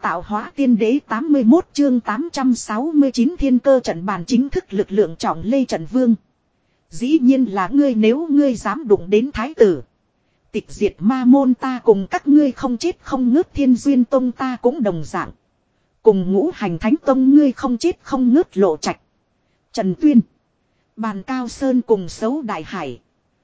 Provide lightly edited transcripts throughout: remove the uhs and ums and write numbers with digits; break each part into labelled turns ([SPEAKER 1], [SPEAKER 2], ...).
[SPEAKER 1] tạo hóa tiên đế 81 chương 869 thiên cơ trận bàn chính thức lực lượng trọng lê trận vương. Dĩ nhiên là ngươi, nếu ngươi dám đụng đến thái tử. Tịch diệt ma môn ta cùng các ngươi không chết không ngớt, Thiên Duyên Tông ta cũng đồng dạng. Cùng Ngũ Hành Thánh Tông ngươi không chết không ngớt, Lộ Trạch, Trần Tuyên, Bàn Cao Sơn cùng Sấu Đại Hải.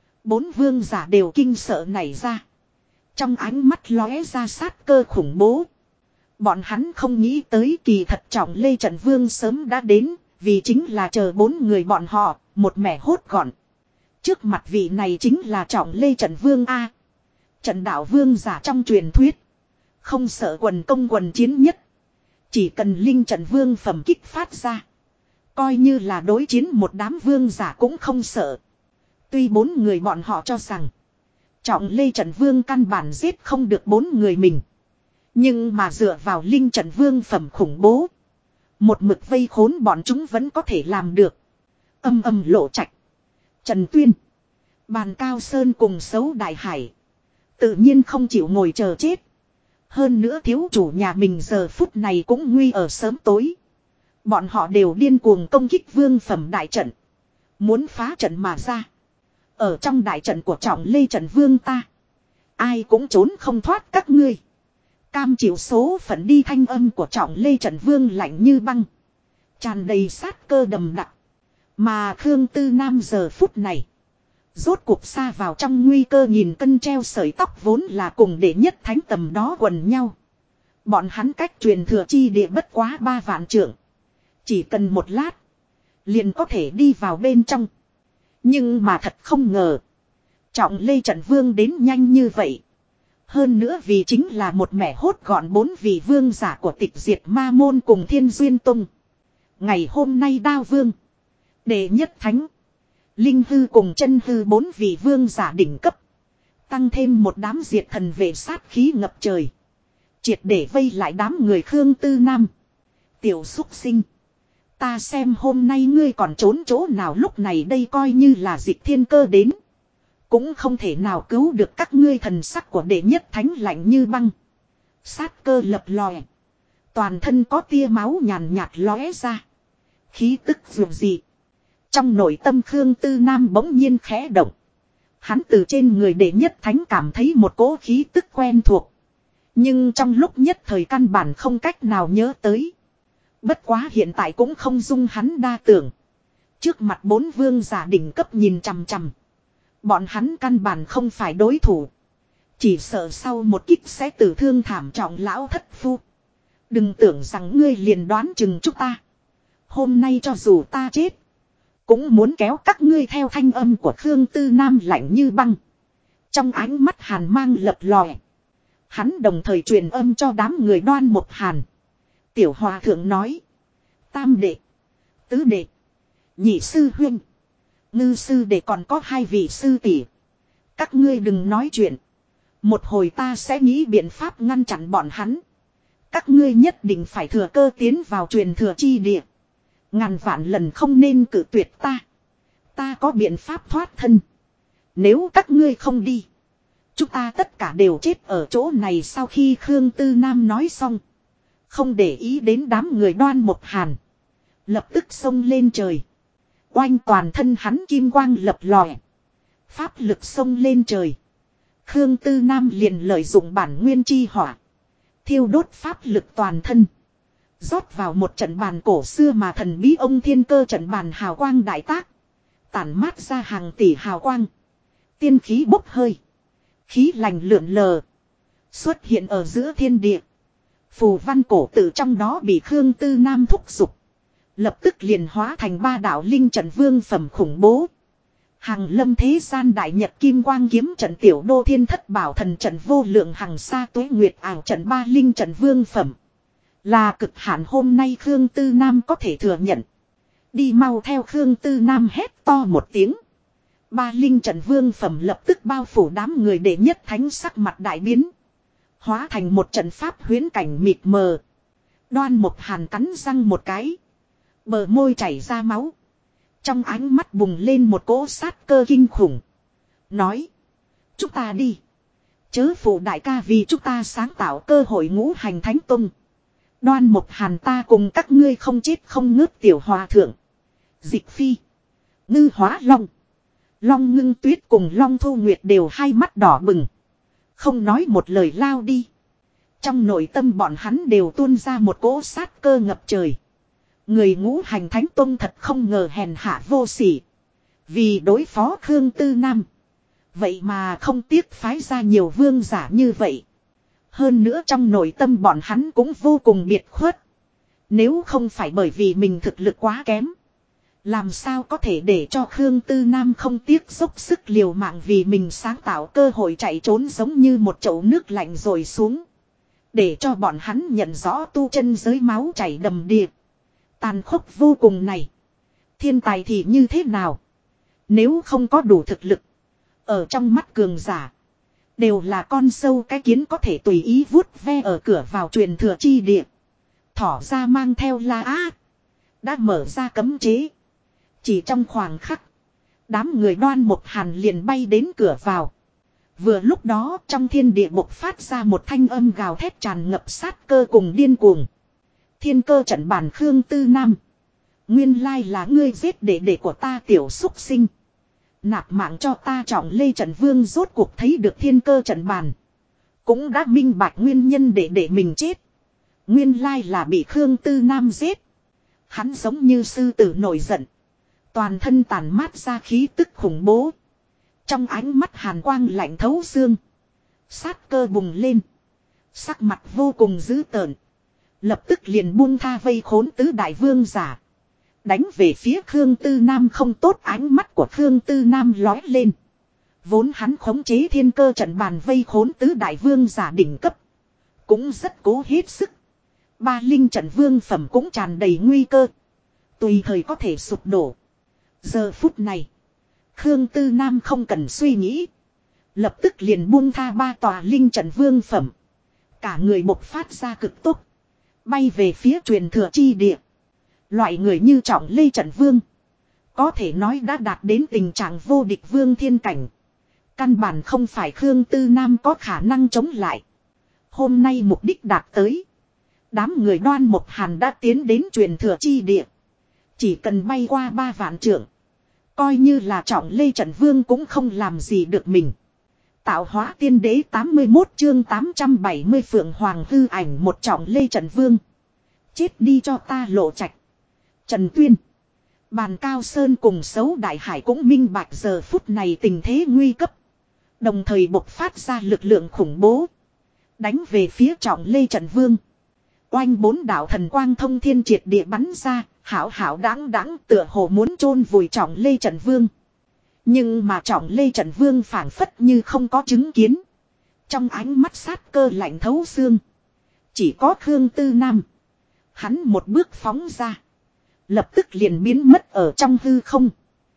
[SPEAKER 1] 4 vương giả đều kinh sợ nảy ra. Trong ánh mắt lóe ra sát cơ khủng bố. Bọn hắn không nghĩ tới kỳ thật trọng lê trận vương sớm đã đến, vì chính là chờ 4 người bọn họ, một mẻ hốt gọn. Trước mặt vị này chính là trọng lê trận vương A. Trận đạo vương giả trong truyền thuyết. Không sợ quần công quần chiến nhất. Chỉ cần linh trận vương phẩm kích phát ra. Coi như là đối chiến một đám vương giả cũng không sợ. Tuy 4 người bọn họ cho rằng trọng lê trận vương căn bản giết không được 4 người mình. Nhưng mà dựa vào linh trận vương phẩm khủng bố, một mực vây khốn bọn chúng vẫn có thể làm được. Âm âm Lộ Trạch, Trần Tuyên, Bàn Cao Sơn cùng Sấu Đại Hải tự nhiên không chịu ngồi chờ chết. Hơn nữa thiếu chủ nhà mình giờ phút này cũng nguy ở sớm tối. Bọn họ đều điên cuồng công kích vương phẩm đại trận, muốn phá trận mà ra. Ở trong đại trận của trọng lê trận vương ta, ai cũng trốn không thoát các ngươi. Cam chịu số phận đi, thanh âm của trọng lê trận vương lạnh như băng, tràn đầy sát cơ đầm đặc. Mà Khương Tư Nam giờ phút này rốt cuộc xa vào trong nguy cơ, nhìn cân treo sợi tóc vốn là cùng đệ nhất thánh tầm đó quần nhau. Bọn hắn cách truyền thừa chi địa bất quá 3 vạn trượng. Chỉ cần một lát liền có thể đi vào bên trong. Nhưng mà thật không ngờ trọng lê trận vương đến nhanh như vậy. Hơn nữa vì chính là một mẻ hốt gọn 4 vị vương giả của tịch diệt ma môn cùng Thiên Duyên Tông. Ngày hôm nay Đao Vương, đệ nhất thánh, Linh hư cùng chân hư 4 vị vương giả đỉnh cấp, tăng thêm một đám diệt thần vệ sát khí ngập trời, triệt để vây lại đám người Khương Tư Nam. Tiểu xúc sinh, ta xem hôm nay ngươi còn trốn chỗ nào, lúc này đây coi như là dịch thiên cơ đến, cũng không thể nào cứu được các ngươi. Thần sắc của đệ nhất thánh lạnh như băng, sát cơ lập lòe, toàn thân có tia máu nhàn nhạt lóe ra, khí tức dường gì. Trong nội tâm Khương Tư Nam bỗng nhiên khẽ động. Hắn từ trên người đệ nhất thánh cảm thấy một cỗ khí tức quen thuộc, nhưng trong lúc nhất thời căn bản không cách nào nhớ tới. Bất quá hiện tại cũng không dung hắn đa tưởng. Trước mặt 4 vương giả đỉnh cấp nhìn chằm chằm, bọn hắn căn bản không phải đối thủ. Chỉ sợ sau một kích sẽ tử thương thảm trọng lão thất phu. Đừng tưởng rằng ngươi liền đoán chừng chúng ta. Hôm nay cho dù ta chết, cũng muốn kéo các ngươi theo. Thanh âm của Khương Tư Nam lạnh như băng, trong ánh mắt hàn mang lập lòe. Hắn đồng thời truyền âm cho đám người Đoan Mộc Hàn. Tiểu hòa thượng nói, tam đệ, tứ đệ, nhị sư huynh, ngư sư đệ còn có 2 vị sư tỷ, các ngươi đừng nói chuyện. Một hồi ta sẽ nghĩ biện pháp ngăn chặn bọn hắn. Các ngươi nhất định phải thừa cơ tiến vào truyền thừa chi địa. Ngàn vạn lần không nên cự tuyệt ta. Ta có biện pháp thoát thân. Nếu các ngươi không đi, chúng ta tất cả đều chết ở chỗ này. Sau khi Khương Tư Nam nói xong, không để ý đến đám người Đoan Mộc Hàn, lập tức xông lên trời. Oanh, toàn thân hắn kim quang lập lòe, pháp lực xông lên trời. Khương Tư Nam liền lợi dụng bản nguyên chi hỏa, thiêu đốt pháp lực toàn thân, rót vào một trận bàn cổ xưa mà thần bí ông thiên cơ trận bàn. Hào quang đại tác, tản mát ra hàng tỷ hào quang, tiên khí bốc hơi, khí lành lượn lờ, xuất hiện ở giữa thiên địa. Phù văn cổ tự trong đó bị Khương Tư Nam thúc giục, lập tức liền hóa thành 3 đạo linh trận vương phẩm khủng bố. Hàng lâm thế gian đại nhật kim quang kiếm trận, tiểu đô thiên thất bảo thần trận, vô lượng hằng sa tuế nguyệt ảo trận, 3 linh trận vương phẩm. Là cực hạn hôm nay Khương Tư Nam có thể thừa nhận. Đi mau theo Khương Tư Nam hét to một tiếng. 3 linh trận vương phẩm lập tức bao phủ đám người đệ nhất thánh, sắc mặt đại biến, hóa thành một trận pháp huyễn cảnh mịt mờ. Đoan Mộc Hàn cắn răng một cái, bờ môi chảy ra máu, trong ánh mắt bùng lên một cỗ sát cơ kinh khủng. Nói, chúng ta đi. Chớ phụ đại ca vì chúng ta sáng tạo cơ hội Ngũ Hành Thánh Tông. Đoan Mộc Hàn ta cùng các ngươi không chết không ngớt tiểu hòa thượng. Dịch Phi. Ngư Hóa Long. Long Ngưng Tuyết cùng Long Thu Nguyệt đều hai mắt đỏ bừng. Không nói một lời lao đi. Trong nội tâm bọn hắn đều tuôn ra một cỗ sát cơ ngập trời. Người Ngũ Hành Thánh Tông thật không ngờ hèn hạ vô sỉ. Vì đối phó Khương Tư Nam. Vậy mà không tiếc phái ra nhiều vương giả như vậy. Hơn nữa trong nội tâm bọn hắn cũng vô cùng biệt khuất. Nếu không phải bởi vì mình thực lực quá kém. Làm sao có thể để cho Khương Tư Nam không tiếc dốc sức liều mạng vì mình sáng tạo cơ hội chạy trốn giống như một chậu nước lạnh rồi xuống. Để cho bọn hắn nhận rõ tu chân giới máu chảy đầm đìa. Tàn khốc vô cùng này. Thiên tài thì như thế nào? Nếu không có đủ thực lực. Ở trong mắt cường giả. Đều là con sâu cái kiến có thể tùy ý vuốt ve ở cửa vào truyền thừa chi địa. Thỏ ra mang theo la á. Đã mở ra cấm chế. Chỉ trong khoảng khắc. Đám người Đoan Mộc Hàn liền bay đến cửa vào. Vừa lúc đó trong thiên địa bộc phát ra một thanh âm gào thét tràn ngập sát cơ cùng điên cuồng. Thiên cơ trận bản Khương Tư Nam. Nguyên lai là ngươi giết đệ của ta tiểu xúc sinh. Nạp mạng cho ta Trọng Lê Trận Vương rốt cuộc thấy được thiên cơ trận bàn. Cũng đã minh bạch nguyên nhân để mình chết. Nguyên lai là bị Khương Tư Nam giết. Hắn giống như sư tử nổi giận. Toàn thân tàn mát ra khí tức khủng bố. Trong ánh mắt hàn quang lạnh thấu xương. Sát cơ bùng lên. Sắc mặt vô cùng dữ tợn. Lập tức liền buông tha vây khốn tứ đại vương giả. Đánh về phía Khương Tư Nam không tốt, ánh mắt của Khương Tư Nam lói lên. Vốn hắn khống chế thiên cơ trận bàn vây khốn tứ đại vương giả đỉnh cấp. Cũng rất cố hết sức. Ba linh trận vương phẩm cũng tràn đầy nguy cơ. Tùy thời có thể sụp đổ. Giờ phút này. Khương Tư Nam không cần suy nghĩ. Lập tức liền buông tha ba tòa linh trận vương phẩm. Cả người bộc phát ra cực tốc. Bay về phía truyền thừa chi địa. Loại người như Trọng Lê Trận Vương. Có thể nói đã đạt đến tình trạng vô địch vương thiên cảnh. Căn bản không phải Khương Tư Nam có khả năng chống lại. Hôm nay mục đích đạt tới. Đám người Đoan Mộc Hàn đã tiến đến truyền thừa chi địa. Chỉ cần bay qua 3 vạn trượng. Coi như là Trọng Lê Trận Vương cũng không làm gì được mình. Tạo hóa tiên đế 81 chương 870 Phượng Hoàng hư ảnh một Trọng Lê Trận Vương. Chết đi cho ta Lộ Trạch. Trần Tuyên. Bàn Cao Sơn cùng Sấu Đại Hải cũng minh bạch giờ phút này tình thế nguy cấp. Đồng thời bộc phát ra lực lượng khủng bố. Đánh về phía Trọng Lê Trận Vương. Oanh 4 đạo thần quang thông thiên triệt địa bắn ra. Hảo hảo đáng đáng tựa hồ muốn chôn vùi Trọng Lê Trận Vương. Nhưng mà Trọng Lê Trận Vương phảng phất như không có chứng kiến. Trong ánh mắt sát cơ lạnh thấu xương. Chỉ có Khương Tư Nam. Hắn một bước phóng ra. Lập tức liền biến mất ở trong hư không.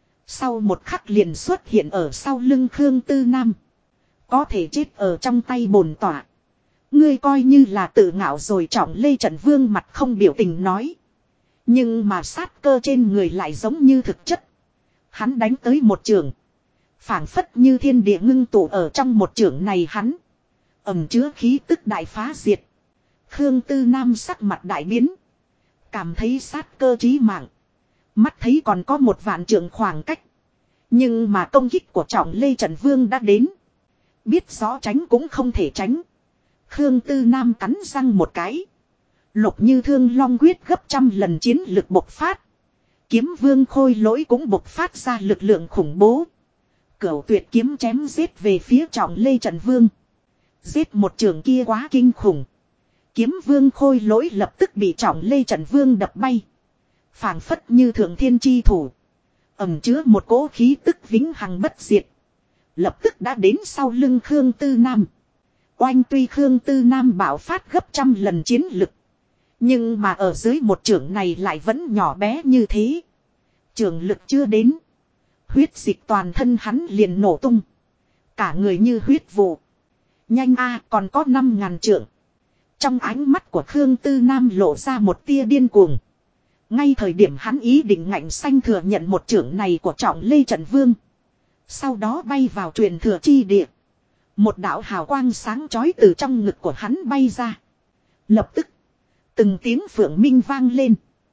[SPEAKER 1] Sau một khắc liền xuất hiện ở sau lưng Khương Tư Nam. Có thể chết ở trong tay bổn tỏa. Ngươi coi như là tự ngạo rồi. Trọng Lê Trận Vương mặt không biểu tình nói. Nhưng mà sát cơ trên người lại giống như thực chất. Hắn đánh tới một trường. Phảng phất như thiên địa ngưng tụ ở trong một trường này hắn. Ẩm chứa khí tức đại phá diệt. Khương Tư Nam sắc mặt đại biến. Cảm thấy sát cơ chí mạng. Mắt thấy còn có 1 vạn trượng khoảng cách. Nhưng mà công kích của Trọng Lê Trận Vương đã đến. Biết rõ tránh cũng không thể tránh. Khương Tư Nam cắn răng một cái. Lục Như Thương Long quyết gấp 100 lần chiến lực bộc phát. Kiếm Vương Khôi Lỗi cũng bộc phát ra lực lượng khủng bố. Cửu tuyệt kiếm chém giết về phía Trọng Lê Trận Vương. Giết một trường kia quá kinh khủng. Kiếm Vương Khôi Lỗi lập tức bị Trọng Lê Trận Vương đập bay. Phảng phất như thượng thiên chi thủ. Ẩm chứa một cỗ khí tức vĩnh hằng bất diệt. Lập tức đã đến sau lưng Khương Tư Nam. Oanh tuy Khương Tư Nam bạo phát gấp 100 lần chiến lực. Nhưng mà ở dưới một trường này lại vẫn nhỏ bé như thế. Trường lực chưa đến. Huyết dịch toàn thân hắn liền nổ tung. Cả người như huyết vụ. Nhanh a còn có 5.000 trượng. Trong ánh mắt của Khương Tư Nam lộ ra một tia điên cuồng. Ngay thời điểm hắn ý định ngạnh xanh thừa nhận một trưởng này của Trọng Lê Trận Vương. Sau đó bay vào truyền thừa chi địa. Một đạo hào quang sáng chói từ trong ngực của hắn bay ra. Lập tức. Từng tiếng phượng minh vang lên.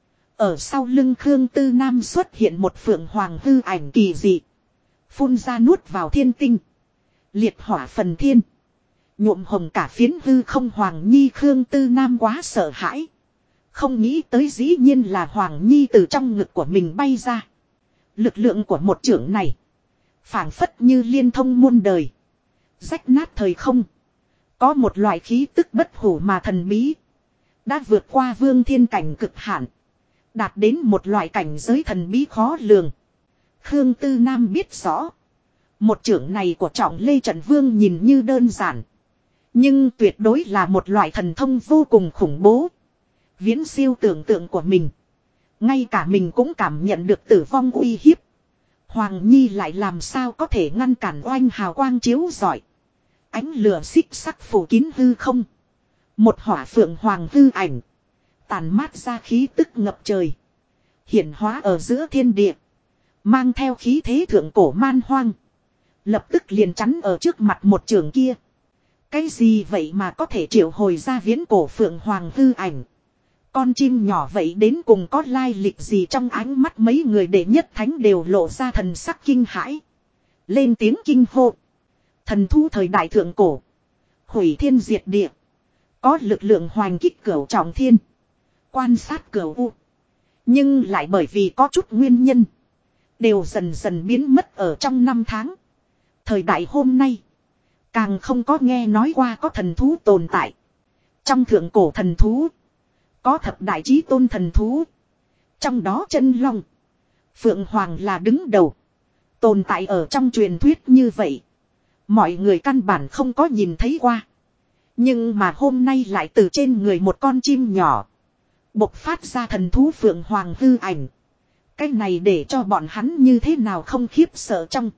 [SPEAKER 1] Ở sau lưng Khương Tư Nam xuất hiện một phượng hoàng hư ảnh kỳ dị. Phun ra nuốt vào thiên tinh. Liệt hỏa phần thiên. Nhuộm hồng cả phiến hư không. Hoàng Nhi Khương Tư Nam quá sợ hãi. Không nghĩ tới dĩ nhiên là Hoàng Nhi từ trong ngực của mình bay ra. Lực lượng của một chưởng này. Phảng phất như liên thông muôn đời. Rách nát thời không. Có một loại khí tức bất hủ mà thần bí. Đã vượt qua vương thiên cảnh cực hạn. Đạt đến một loại cảnh giới thần bí khó lường. Khương Tư Nam biết rõ. Một chưởng này của Trọng Lê Trận Vương nhìn như đơn giản. Nhưng tuyệt đối là một loại thần thông vô cùng khủng bố. Viễn siêu tưởng tượng của mình. Ngay cả mình cũng cảm nhận được tử vong uy hiếp. Hoàng Nhi lại làm sao có thể ngăn cản oanh hào quang chiếu rọi. Ánh lửa xích sắc phủ kín hư không. Một hỏa phượng hoàng hư ảnh. Tàn mát ra khí tức ngập trời. Hiển hóa ở giữa thiên địa. Mang theo khí thế thượng cổ man hoang. Lập tức liền chắn ở trước mặt một trường kia. Cái gì vậy mà có thể triệu hồi ra viễn cổ phượng hoàng hư ảnh. Con chim nhỏ vậy đến cùng có lai lịch gì trong ánh mắt mấy người đệ nhất thánh đều lộ ra thần sắc kinh hãi. Lên tiếng kinh hô. Thần thú thời đại thượng cổ. Hủy thiên diệt địa. Có lực lượng hoành kích cửu trọng thiên. Quan sát cửu u. Nhưng lại bởi vì có chút nguyên nhân. Đều dần dần biến mất ở trong năm tháng. Thời đại hôm nay. Càng không có nghe nói qua có thần thú tồn tại. Trong thượng cổ thần thú. Có thập đại chí tôn thần thú. Trong đó chân long. Phượng hoàng là đứng đầu. Tồn tại ở trong truyền thuyết như vậy. Mọi người căn bản không có nhìn thấy qua. Nhưng mà hôm nay lại từ trên người một con chim nhỏ. Bộc phát ra thần thú phượng hoàng hư ảnh. Cái này để cho bọn hắn như thế nào không khiếp sợ trong.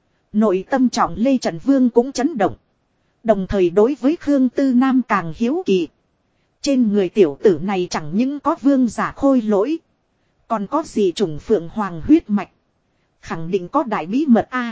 [SPEAKER 1] Nội tâm Trọng Lê Trận Vương cũng chấn động. Đồng thời đối với Khương Tư Nam càng hiếu kỳ. Trên người tiểu tử này chẳng những có vương giả khôi lỗi. Còn có gì trùng phượng hoàng huyết mạch. Khẳng định có đại bí mật a.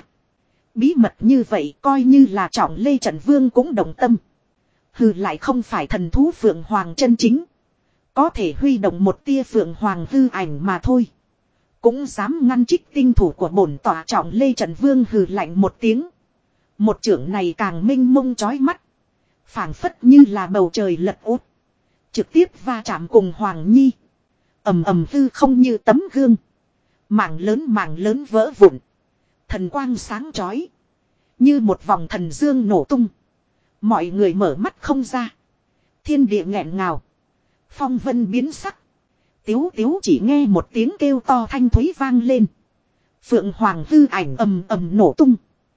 [SPEAKER 1] Bí mật như vậy coi như là Trọng Lê Trận Vương cũng đồng tâm. Hừ, lại không phải thần thú phượng hoàng chân chính. Có thể huy động một tia phượng hoàng hư ảnh mà thôi. Cũng dám ngăn trích tinh thủ của bổn tọa. Trọng Lê Trận Vương hừ lạnh một tiếng. Một chưởng này càng minh mông chói mắt. Phảng phất như là bầu trời lật úp. Trực tiếp va chạm cùng Hoàng Nhi. Ầm ầm hư không như tấm gương. Mảng lớn vỡ vụn. Thần quang sáng chói. Như một vòng thần dương nổ tung. Mọi người mở mắt không ra. Thiên địa nghẹn ngào. Phong vân biến sắc. Tiếu tiếu chỉ nghe một tiếng kêu to thanh thúy vang lên. Phượng hoàng hư ảnh ầm ầm nổ tung.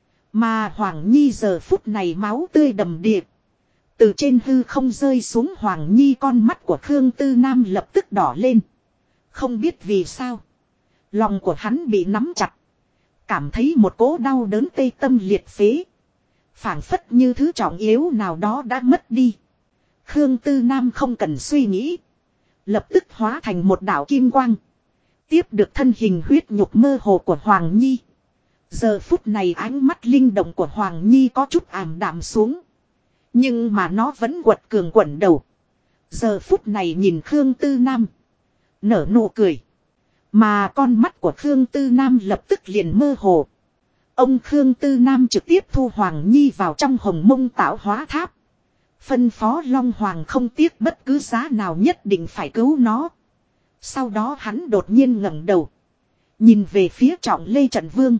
[SPEAKER 1] Mà Hoàng Nhi giờ phút này máu tươi đầm đìa. Từ trên hư không rơi xuống. Hoàng Nhi con mắt của Khương Tư Nam lập tức đỏ lên. Không biết vì sao. Lòng của hắn bị nắm chặt. Cảm thấy một cỗ đau đớn tê tâm liệt phế. Phảng phất như thứ trọng yếu nào đó đã mất đi. Khương Tư Nam không cần suy nghĩ. Lập tức hóa thành một đạo kim quang. Tiếp được thân hình huyết nhục mơ hồ của Hoàng Nhi. Giờ phút này ánh mắt linh động của Hoàng Nhi có chút ảm đạm xuống. Nhưng mà nó vẫn quật cường quẩn đầu. Giờ phút này nhìn Khương Tư Nam. Nở nụ cười. Mà con mắt của Khương Tư Nam lập tức liền mơ hồ. Ông Khương Tư Nam trực tiếp thu Hoàng Nhi vào trong hồng mông tạo hóa tháp. Phân phó Long Hoàng không tiếc bất cứ giá nào nhất định phải cứu nó. Sau đó hắn đột nhiên ngẩng đầu. Nhìn về phía Trọng Lê Trận Vương.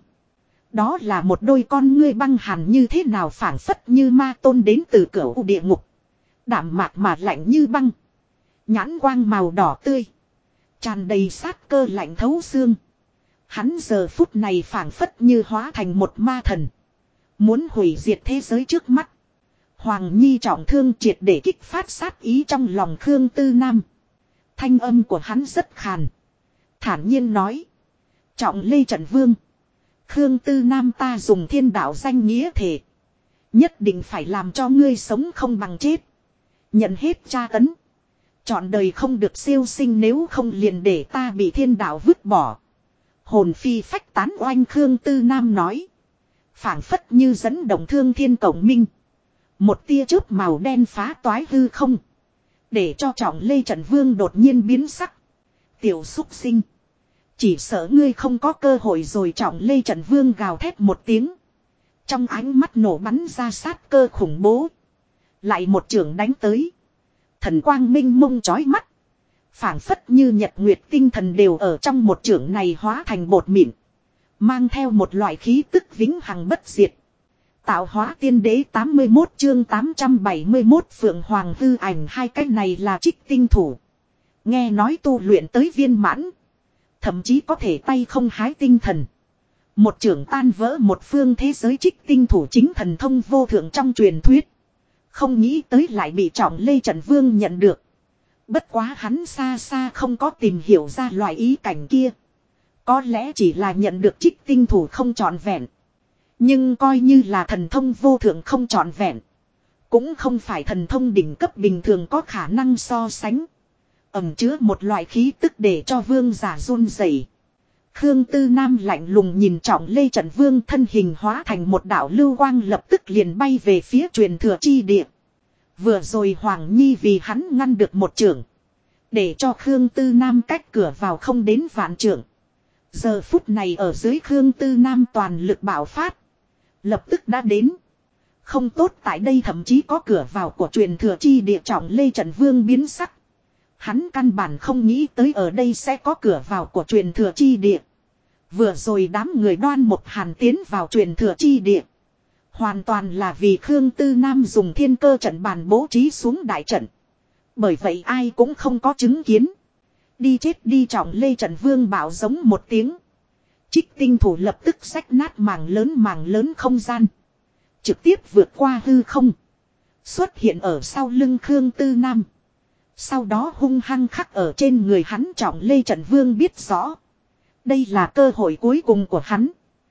[SPEAKER 1] Đó là một đôi con ngươi băng hàn như thế nào phảng phất như ma tôn đến từ cửu địa ngục. Đạm mạc mà lạnh như băng. Nhãn quang màu đỏ tươi. Tràn đầy sát cơ lạnh thấu xương. Hắn giờ phút này phảng phất như hóa thành một ma thần. Muốn hủy diệt thế giới trước mắt. Hoàng Nhi trọng thương triệt để kích phát sát ý trong lòng Khương Tư Nam. Thanh âm của hắn rất khàn. Thản nhiên nói. Trọng Lê Trận Vương. Khương Tư Nam ta dùng thiên đạo danh nghĩa thể. Nhất định phải làm cho ngươi sống không bằng chết. Nhận hết tra tấn. Chọn đời không được siêu sinh nếu không liền để ta bị thiên đạo vứt bỏ. Hồn phi phách tán oanh Khương Tư Nam nói. Phảng phất như dẫn động thương thiên cổng minh. Một tia chớp màu đen phá toái hư không. Để cho Trọng Lê Trận Vương đột nhiên biến sắc. Tiểu xúc sinh. Chỉ sợ ngươi không có cơ hội rồi. Trọng Lê Trận Vương gào thét một tiếng. Trong ánh mắt nổ bắn ra sát cơ khủng bố. Lại một chưởng đánh tới. Thần quang minh mông chói mắt. Phảng phất như nhật nguyệt tinh thần đều ở trong một chưởng này hóa thành bột mịn. Mang theo một loại khí tức vĩnh hằng bất diệt. Tạo hóa tiên đế 81 chương 871 Phượng Hoàng hư ảnh. Hai cái này là trích tinh thủ. Nghe nói tu luyện tới viên mãn. Thậm chí có thể tay không hái tinh thần. Một chưởng tan vỡ một phương thế giới. Trích tinh thủ chính thần thông vô thượng trong truyền thuyết. Không nghĩ tới lại bị Trọng Lê Trận Vương nhận được. Bất quá hắn xa xa không có tìm hiểu ra loại ý cảnh kia. Có lẽ chỉ là nhận được trích tinh thủ không trọn vẹn. Nhưng coi như là thần thông vô thượng không trọn vẹn. Cũng không phải thần thông đỉnh cấp bình thường có khả năng so sánh. Ẩn chứa một loại khí tức để cho vương giả run rẩy. Khương Tư Nam lạnh lùng nhìn Trọng Lê Trận Vương, thân hình hóa thành một đạo lưu quang lập tức liền bay về phía truyền thừa chi địa. Vừa rồi Hoàng Nhi vì hắn ngăn được một chưởng. Để cho Khương Tư Nam cách cửa vào không đến vạn chưởng. Giờ phút này ở dưới Khương Tư Nam toàn lực bạo phát. Lập tức đã đến. Không tốt, tại đây thậm chí có cửa vào của truyền thừa chi địa. Trọng Lê Trận Vương biến sắc. Hắn căn bản không nghĩ tới ở đây sẽ có cửa vào của truyền thừa chi địa. Vừa rồi đám người Đoan Mộc Hàn tiến vào truyền thừa chi địa. Hoàn toàn là vì Khương Tư Nam dùng thiên cơ trận bàn bố trí xuống đại trận. Bởi vậy ai cũng không có chứng kiến. Đi chết đi. Trọng Lê Trận Vương bảo giống một tiếng. Trích tinh thủ lập tức xách nát mảng lớn không gian. Trực tiếp vượt qua hư không. Xuất hiện ở sau lưng Khương Tư Nam. Sau đó hung hăng khắc ở trên người hắn. Trọng Lê Trận Vương biết rõ. Đây là cơ hội cuối cùng của hắn.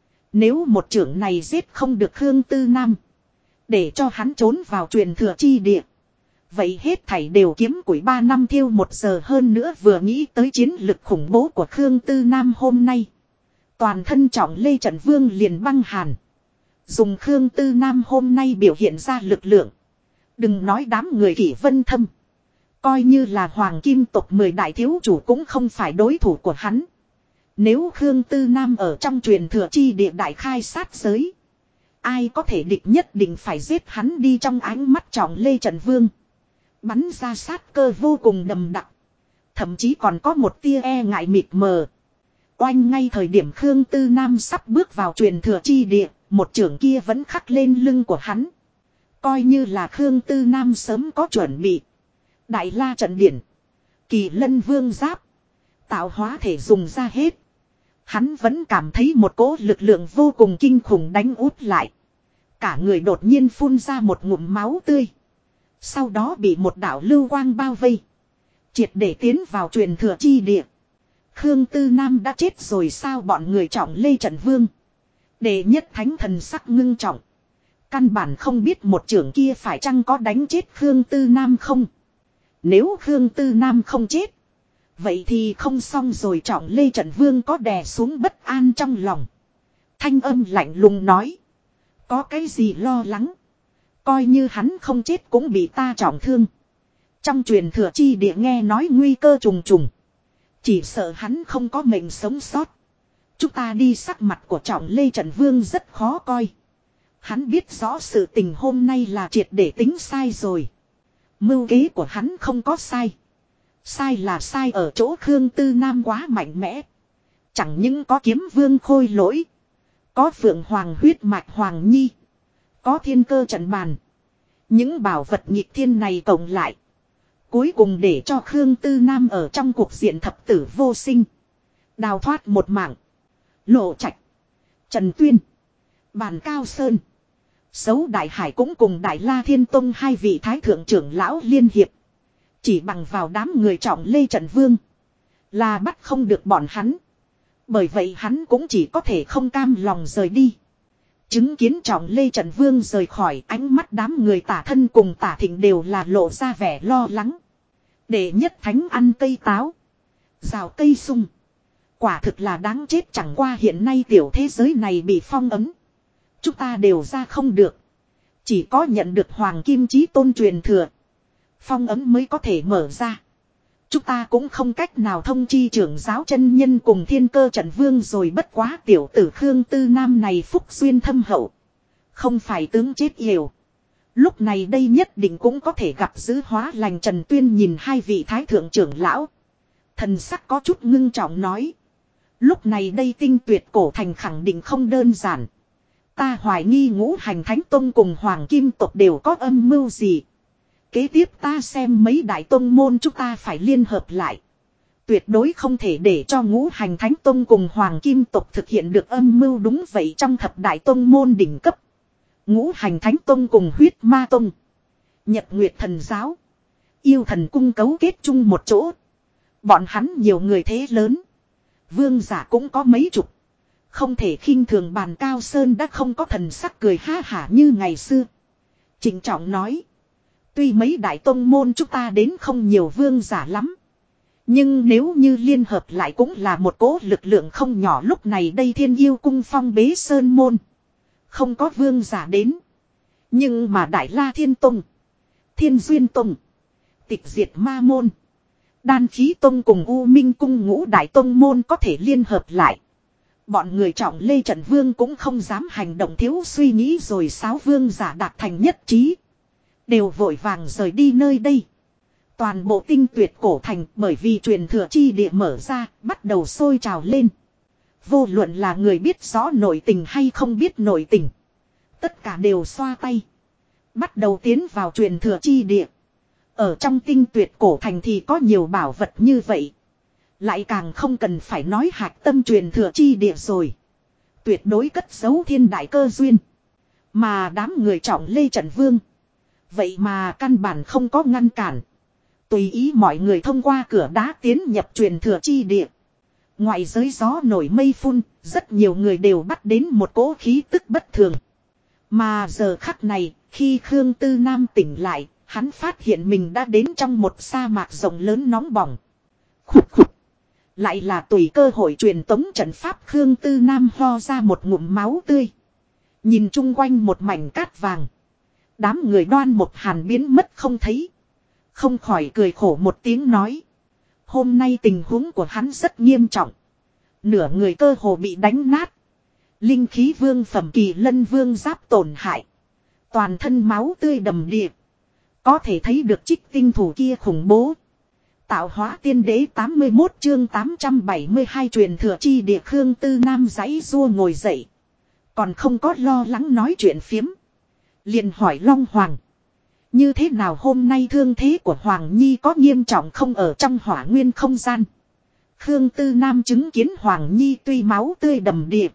[SPEAKER 1] Nếu một chưởng này giết không được Khương Tư Nam. Để cho hắn trốn vào truyền thừa chi địa. Vậy hết thảy đều kiếm củi 3 năm thiêu 1 giờ hơn nữa. Vừa nghĩ tới chiến lực khủng bố của Khương Tư Nam hôm nay. Toàn thân Trọng Lê Trận Vương liền băng hàn. Dùng Khương Tư Nam hôm nay biểu hiện ra lực lượng. Đừng nói đám người Kỷ Vân Thâm. Coi như là Hoàng Kim tộc 10 đại thiếu chủ cũng không phải đối thủ của hắn. Nếu Khương Tư Nam ở trong truyền thừa chi địa đại khai sát giới. Ai có thể địch nhất định phải giết hắn đi. Trong ánh mắt Trọng Lê Trận Vương. Bắn ra sát cơ vô cùng đầm đặc. Thậm chí còn có một tia e ngại mịt mờ. Oanh ngay thời điểm Khương Tư Nam sắp bước vào truyền thừa chi địa. Một chưởng kia vẫn khắc lên lưng của hắn. Coi như là Khương Tư Nam sớm có chuẩn bị. Đại La trận điển. Kỳ Lân Vương giáp. Tạo hóa thể dùng ra hết. Hắn vẫn cảm thấy một cỗ lực lượng vô cùng kinh khủng đánh út lại. Cả người đột nhiên phun ra một ngụm máu tươi. Sau đó bị một đạo lưu quang bao vây. Triệt để tiến vào truyền thừa chi địa. Khương Tư Nam đã chết rồi sao? Bọn người Trọng Lê Trận Vương. Đệ nhất thánh thần sắc ngưng trọng. Căn bản không biết một chưởng kia phải chăng có đánh chết Khương Tư Nam không. Nếu Khương Tư Nam không chết. Vậy thì không xong rồi. Trọng Lê Trận Vương có đè xuống bất an trong lòng. Thanh âm lạnh lùng nói. Có cái gì lo lắng. Coi như hắn không chết cũng bị ta trọng thương. Trong truyền thừa chi địa nghe nói nguy cơ trùng trùng. Chỉ sợ hắn không có mệnh sống sót. Chúng ta đi. Sắc mặt của Trọng Lê Trận Vương rất khó coi. Hắn biết rõ sự tình hôm nay là triệt để tính sai rồi. Mưu kế của hắn không có sai. Sai là sai ở chỗ Khương Tư Nam quá mạnh mẽ. Chẳng những có kiếm vương khôi lỗi. Có Phượng Hoàng huyết mạch Hoàng Nhi. Có thiên cơ trận bàn. Những bảo vật nghịch thiên này cộng lại. Cuối cùng để cho Khương Tư Nam ở trong cuộc diện thập tử vô sinh. Đào thoát một mạng. Lộ Trạch. Trần Tuyên. Bàn Cao Sơn. Sấu Đại Hải cũng cùng Đại La Thiên Tông hai vị thái thượng trưởng lão liên hiệp. Chỉ bằng vào đám người Trọng Lê Trận Vương. Là bắt không được bọn hắn. Bởi vậy hắn cũng chỉ có thể không cam lòng rời đi. Chứng kiến Trọng Lê Trận Vương rời khỏi, ánh mắt đám người Tả Thân cùng Tả Thịnh đều là lộ ra vẻ lo lắng. Đệ nhất thánh ăn cây táo. Rào cây sung. Quả thực là đáng chết, chẳng qua hiện nay tiểu thế giới này bị phong ấn. Chúng ta đều ra không được. Chỉ có nhận được Hoàng Kim Chí Tôn truyền thừa. phong ấn mới có thể mở ra. Chúng ta cũng không cách nào thông chi trưởng giáo chân nhân cùng thiên cơ trận vương rồi, bất quá tiểu tử Khương Tư Nam này phúc duyên thâm hậu. Không phải tướng chết yểu. Lúc này đây nhất định cũng có thể gặp giữ hóa lành. Trần Tuyên nhìn hai vị thái thượng trưởng lão. Thần sắc có chút ngưng trọng nói. Lúc này đây tinh tuyệt cổ thành khẳng định không đơn giản. Ta hoài nghi Ngũ Hành Thánh Tông cùng Hoàng Kim tộc đều có âm mưu gì. Kế tiếp ta xem mấy đại tông môn chúng ta phải liên hợp lại. Tuyệt đối không thể để cho Ngũ Hành Thánh Tông cùng Hoàng Kim tộc thực hiện được âm mưu. Đúng vậy, trong thập đại tông môn đỉnh cấp, Ngũ Hành Thánh Tông cùng Huyết Ma Tông, Nhật Nguyệt Thần Giáo, Yêu Thần Cung cấu kết chung một chỗ. Bọn hắn nhiều người thế lớn, vương giả cũng có mấy chục, không thể khinh thường. Bàn Cao Sơn đã không có thần sắc cười ha hả như ngày xưa. Trịnh trọng nói. Tuy mấy đại tông môn chúng ta đến không nhiều vương giả lắm, nhưng nếu như liên hợp lại cũng là một cỗ lực lượng không nhỏ. Lúc này đây Thiên Yêu Cung phong bế sơn môn, không có vương giả đến. Nhưng mà Đại La Thiên Tông, Thiên Duyên Tông, Tịch Diệt Ma Môn, Đan Khí Tông cùng U Minh Cung ngũ đại tông môn có thể liên hợp lại. Bọn người trọng lê trận vương cũng không dám hành động thiếu suy nghĩ rồi. 6 vương giả đạt thành nhất trí, đều vội vàng rời đi nơi đây. Toàn bộ tinh tuyệt cổ thành bởi vì truyền thừa chi địa mở ra, bắt đầu sôi trào lên. Vô luận là người biết rõ nội tình hay không biết nội tình, tất cả đều xoa tay, bắt đầu tiến vào truyền thừa chi địa. Ở trong tinh tuyệt cổ thành thì có nhiều bảo vật như vậy, lại càng không cần phải nói hạch tâm truyền thừa chi địa rồi. Tuyệt đối cất giấu thiên đại cơ duyên. Mà đám người trọng lê trận vương, vậy mà căn bản không có ngăn cản. Tùy ý mọi người thông qua cửa đá tiến nhập truyền thừa chi địa. Ngoại giới gió nổi mây phun, rất nhiều người đều bắt đến một cỗ khí tức bất thường. Mà giờ khắc này, khi Khương Tư Nam tỉnh lại, hắn phát hiện mình đã đến trong một sa mạc rộng lớn nóng bỏng. Khục khục. Lại là tùy cơ hội truyền tống trận pháp. Khương Tư Nam ho ra một ngụm máu tươi. Nhìn chung quanh một mảnh cát vàng. Đám người Đoan Một Hàn biến mất không thấy. Không khỏi cười khổ một tiếng nói. Hôm nay tình huống của hắn rất nghiêm trọng. Nửa người cơ hồ bị đánh nát. Linh khí vương phẩm kỳ lân vương giáp tổn hại. Toàn thân máu tươi đầm đìa. Có thể thấy được trích tinh thủ kia khủng bố. Tạo hóa tiên đế 81 chương 872 truyền thừa chi địa. Khương Tư Nam giãy giụa ngồi dậy. Còn không có lo lắng nói chuyện phiếm. Liền hỏi Long Hoàng. Như thế nào hôm nay thương thế của Hoàng Nhi có nghiêm trọng không? Ở trong hỏa nguyên không gian, Khương Tư Nam chứng kiến Hoàng Nhi tuy máu tươi đầm đìa,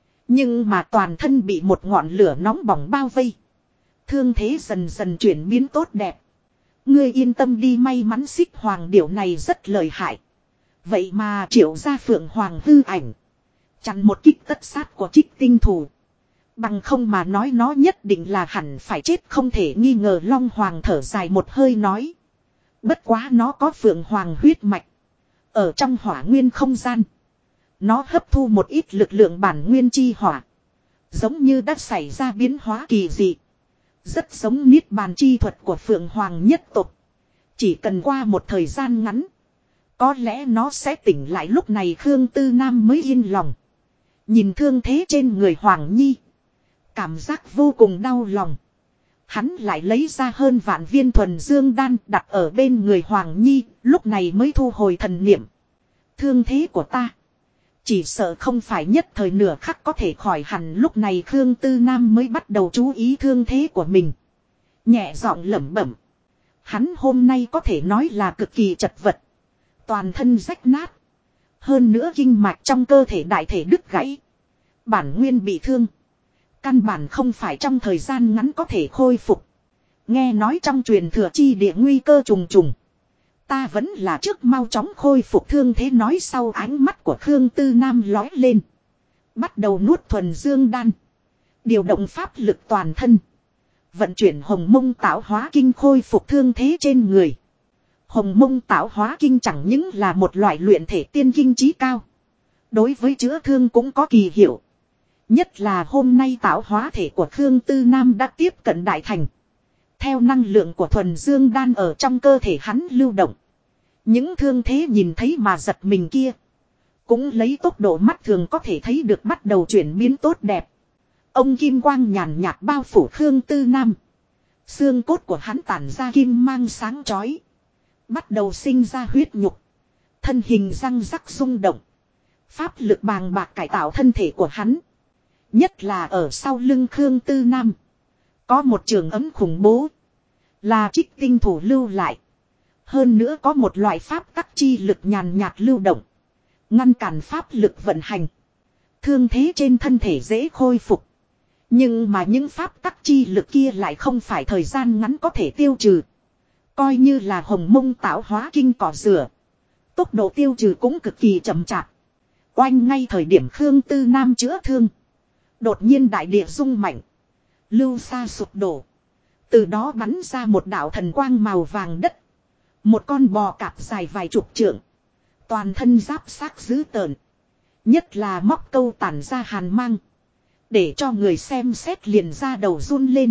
[SPEAKER 1] nhưng mà toàn thân bị một ngọn lửa nóng bỏng bao vây. Thương thế dần dần chuyển biến tốt đẹp. Ngươi yên tâm đi, may mắn Xích Hoàng điểu này rất lợi hại. Vậy mà triệu ra Phượng Hoàng hư ảnh, chặn một kích tất sát của trích tinh thủ. Bằng không mà nói nó nhất định là hẳn phải chết không thể nghi ngờ. Long Hoàng thở dài một hơi nói. Bất quá nó có Phượng Hoàng huyết mạch. Ở trong hỏa nguyên không gian, nó hấp thu một ít lực lượng bản nguyên chi hỏa. Giống như đã xảy ra biến hóa kỳ dị. Rất giống niết bàn chi thuật của Phượng Hoàng nhất tộc. Chỉ cần qua một thời gian ngắn, có lẽ nó sẽ tỉnh lại. Lúc này Khương Tư Nam mới yên lòng. Nhìn thương thế trên người Hoàng Nhi, cảm giác vô cùng đau lòng. Hắn lại lấy ra hơn vạn viên thuần dương đan đặt ở bên người Hoàng Nhi, lúc này mới thu hồi thần niệm. Thương thế của ta chỉ sợ không phải nhất thời nửa khắc có thể khỏi hẳn. Lúc này Khương Tư Nam mới bắt đầu chú ý thương thế của mình. Nhẹ giọng lẩm bẩm. Hắn hôm nay có thể nói là cực kỳ chật vật. Toàn thân rách nát. Hơn nữa kinh mạch trong cơ thể đại thể đứt gãy. Bản nguyên bị thương. Căn bản không phải trong thời gian ngắn có thể khôi phục. Nghe nói trong truyền thừa chi địa nguy cơ trùng trùng. Ta vẫn là trước mau chóng khôi phục thương thế. Nói sau ánh mắt của Khương Tư Nam lói lên. Bắt đầu nuốt thuần dương đan. Điều động pháp lực toàn thân. Vận chuyển hồng mông tạo hóa kinh khôi phục thương thế trên người. Hồng mông tạo hóa kinh chẳng những là một loại luyện thể tiên kinh chí cao. Đối với chữa thương cũng có kỳ hiệu. Nhất là hôm nay tạo hóa thể của Khương Tư Nam đã tiếp cận đại thành. Theo năng lượng của thuần dương đan ở trong cơ thể hắn lưu động. Những thương thế nhìn thấy mà giật mình kia. Cũng lấy tốc độ mắt thường có thể thấy được bắt đầu chuyển biến tốt đẹp. Ông kim quang nhàn nhạt bao phủ Khương Tư Nam. Xương cốt của hắn tản ra kim mang sáng chói. Bắt đầu sinh ra huyết nhục. Thân hình răng rắc rung động. Pháp lực bàng bạc cải tạo thân thể của hắn. Nhất là ở sau lưng Khương Tư Nam. Có một trường ấm khủng bố. Là trích tinh thủ lưu lại. Hơn nữa có một loại pháp tắc chi lực nhàn nhạt lưu động. Ngăn cản pháp lực vận hành. Thương thế trên thân thể dễ khôi phục. Nhưng mà những pháp tắc chi lực kia lại không phải thời gian ngắn có thể tiêu trừ. Coi như là hồng mông tạo hóa kinh cỏ rửa. Tốc độ tiêu trừ cũng cực kỳ chậm chạp. Oanh ngay thời điểm Khương Tư Nam chữa thương. Đột nhiên đại địa rung mạnh. Lưu xa sụp đổ. Từ đó bắn ra một đạo thần quang màu vàng đất. Một con bò cạp dài vài chục trượng. Toàn thân giáp xác dữ tợn. Nhất là móc câu tản ra hàn mang. Để cho người xem xét liền ra đầu run lên.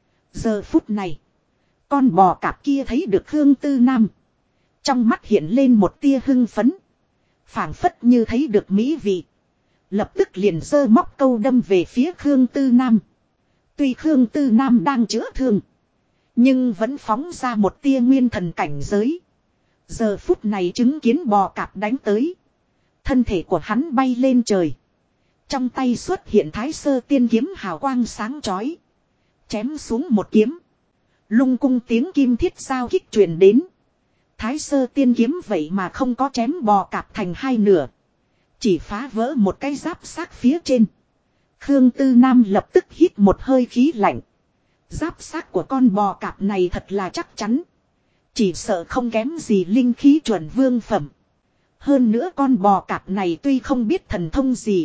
[SPEAKER 1] Giờ phút này. Con bò cạp kia thấy được Khương Tư Nam. Trong mắt hiện lên một tia hưng phấn. Phảng phất như thấy được mỹ vị. Lập tức liền giơ móc câu đâm về phía Khương Tư Nam. Tuy Khương Tư Nam đang chữa thương. Nhưng vẫn phóng ra một tia nguyên thần cảnh giới. Giờ phút này chứng kiến bò cạp đánh tới. Thân thể của hắn bay lên trời. Trong tay xuất hiện Thái Sơ Tiên Kiếm hào quang sáng chói. Chém xuống một kiếm. Lung cung tiếng kim thiết giao kích truyền đến. Thái Sơ Tiên Kiếm vậy mà không có chém bò cạp thành hai nửa. Chỉ phá vỡ một cái giáp xác phía trên. Khương Tư Nam lập tức hít một hơi khí lạnh. Giáp xác của con bò cạp này thật là chắc chắn. Chỉ sợ không kém gì linh khí chuẩn vương phẩm. Hơn nữa con bò cạp này tuy không biết thần thông gì.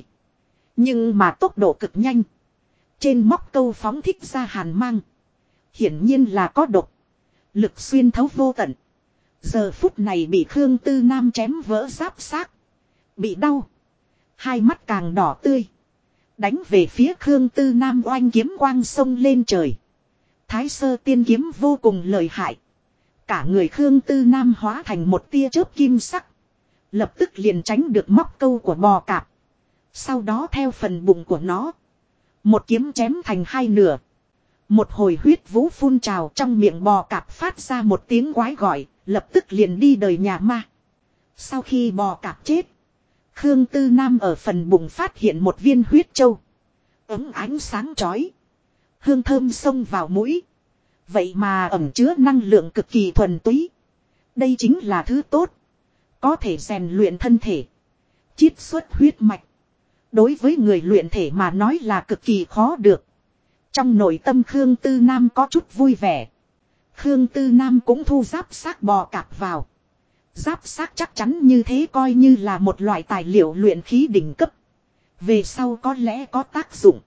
[SPEAKER 1] Nhưng mà tốc độ cực nhanh. Trên móc câu phóng thích ra hàn mang. Hiển nhiên là có độc. Lực xuyên thấu vô tận. Giờ phút này bị Khương Tư Nam chém vỡ giáp xác. Bị đau. Hai mắt càng đỏ tươi. Đánh về phía Khương Tư Nam oanh kiếm quang sông lên trời. Thái Sơ Tiên Kiếm vô cùng lợi hại. Cả người Khương Tư Nam hóa thành một tia chớp kim sắc. Lập tức liền tránh được móc câu của bò cạp. Sau đó theo phần bụng của nó. Một kiếm chém thành hai nửa. Một hồi huyết vũ phun trào trong miệng bò cạp phát ra một tiếng quái gọi. Lập tức liền đi đời nhà ma. Sau khi bò cạp chết. Khương Tư Nam ở phần bụng phát hiện một viên huyết châu. Ấm ánh sáng chói. Hương thơm xông vào mũi. Vậy mà ẩn chứa năng lượng cực kỳ thuần túy. Đây chính là thứ tốt. Có thể rèn luyện thân thể. Chiết xuất huyết mạch. Đối với người luyện thể mà nói là cực kỳ khó được. Trong nội tâm Khương Tư Nam có chút vui vẻ. Khương Tư Nam cũng thu giáp xác bò cạp vào. Giáp xác chắc chắn như thế coi như là một loại tài liệu luyện khí đỉnh cấp. Về sau có lẽ có tác dụng.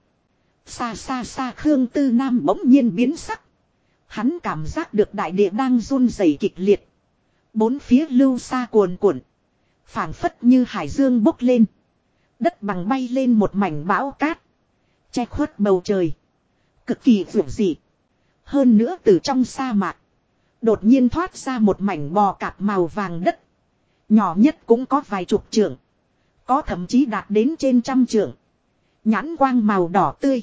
[SPEAKER 1] Xa xa xa Khương Tư Nam bỗng nhiên biến sắc. Hắn cảm giác được đại địa đang run rẩy kịch liệt. Bốn phía lưu xa cuồn cuộn. Phảng phất như hải dương bốc lên. Đất bằng bay lên một mảnh bão cát. Che khuất bầu trời. Cực kỳ vượt dị. Hơn nữa từ trong sa mạc. Đột nhiên thoát ra một mảnh bò cạp màu vàng đất. Nhỏ nhất cũng có vài chục trượng. Có thậm chí đạt đến trên trăm trượng. Nhãn quang màu đỏ tươi.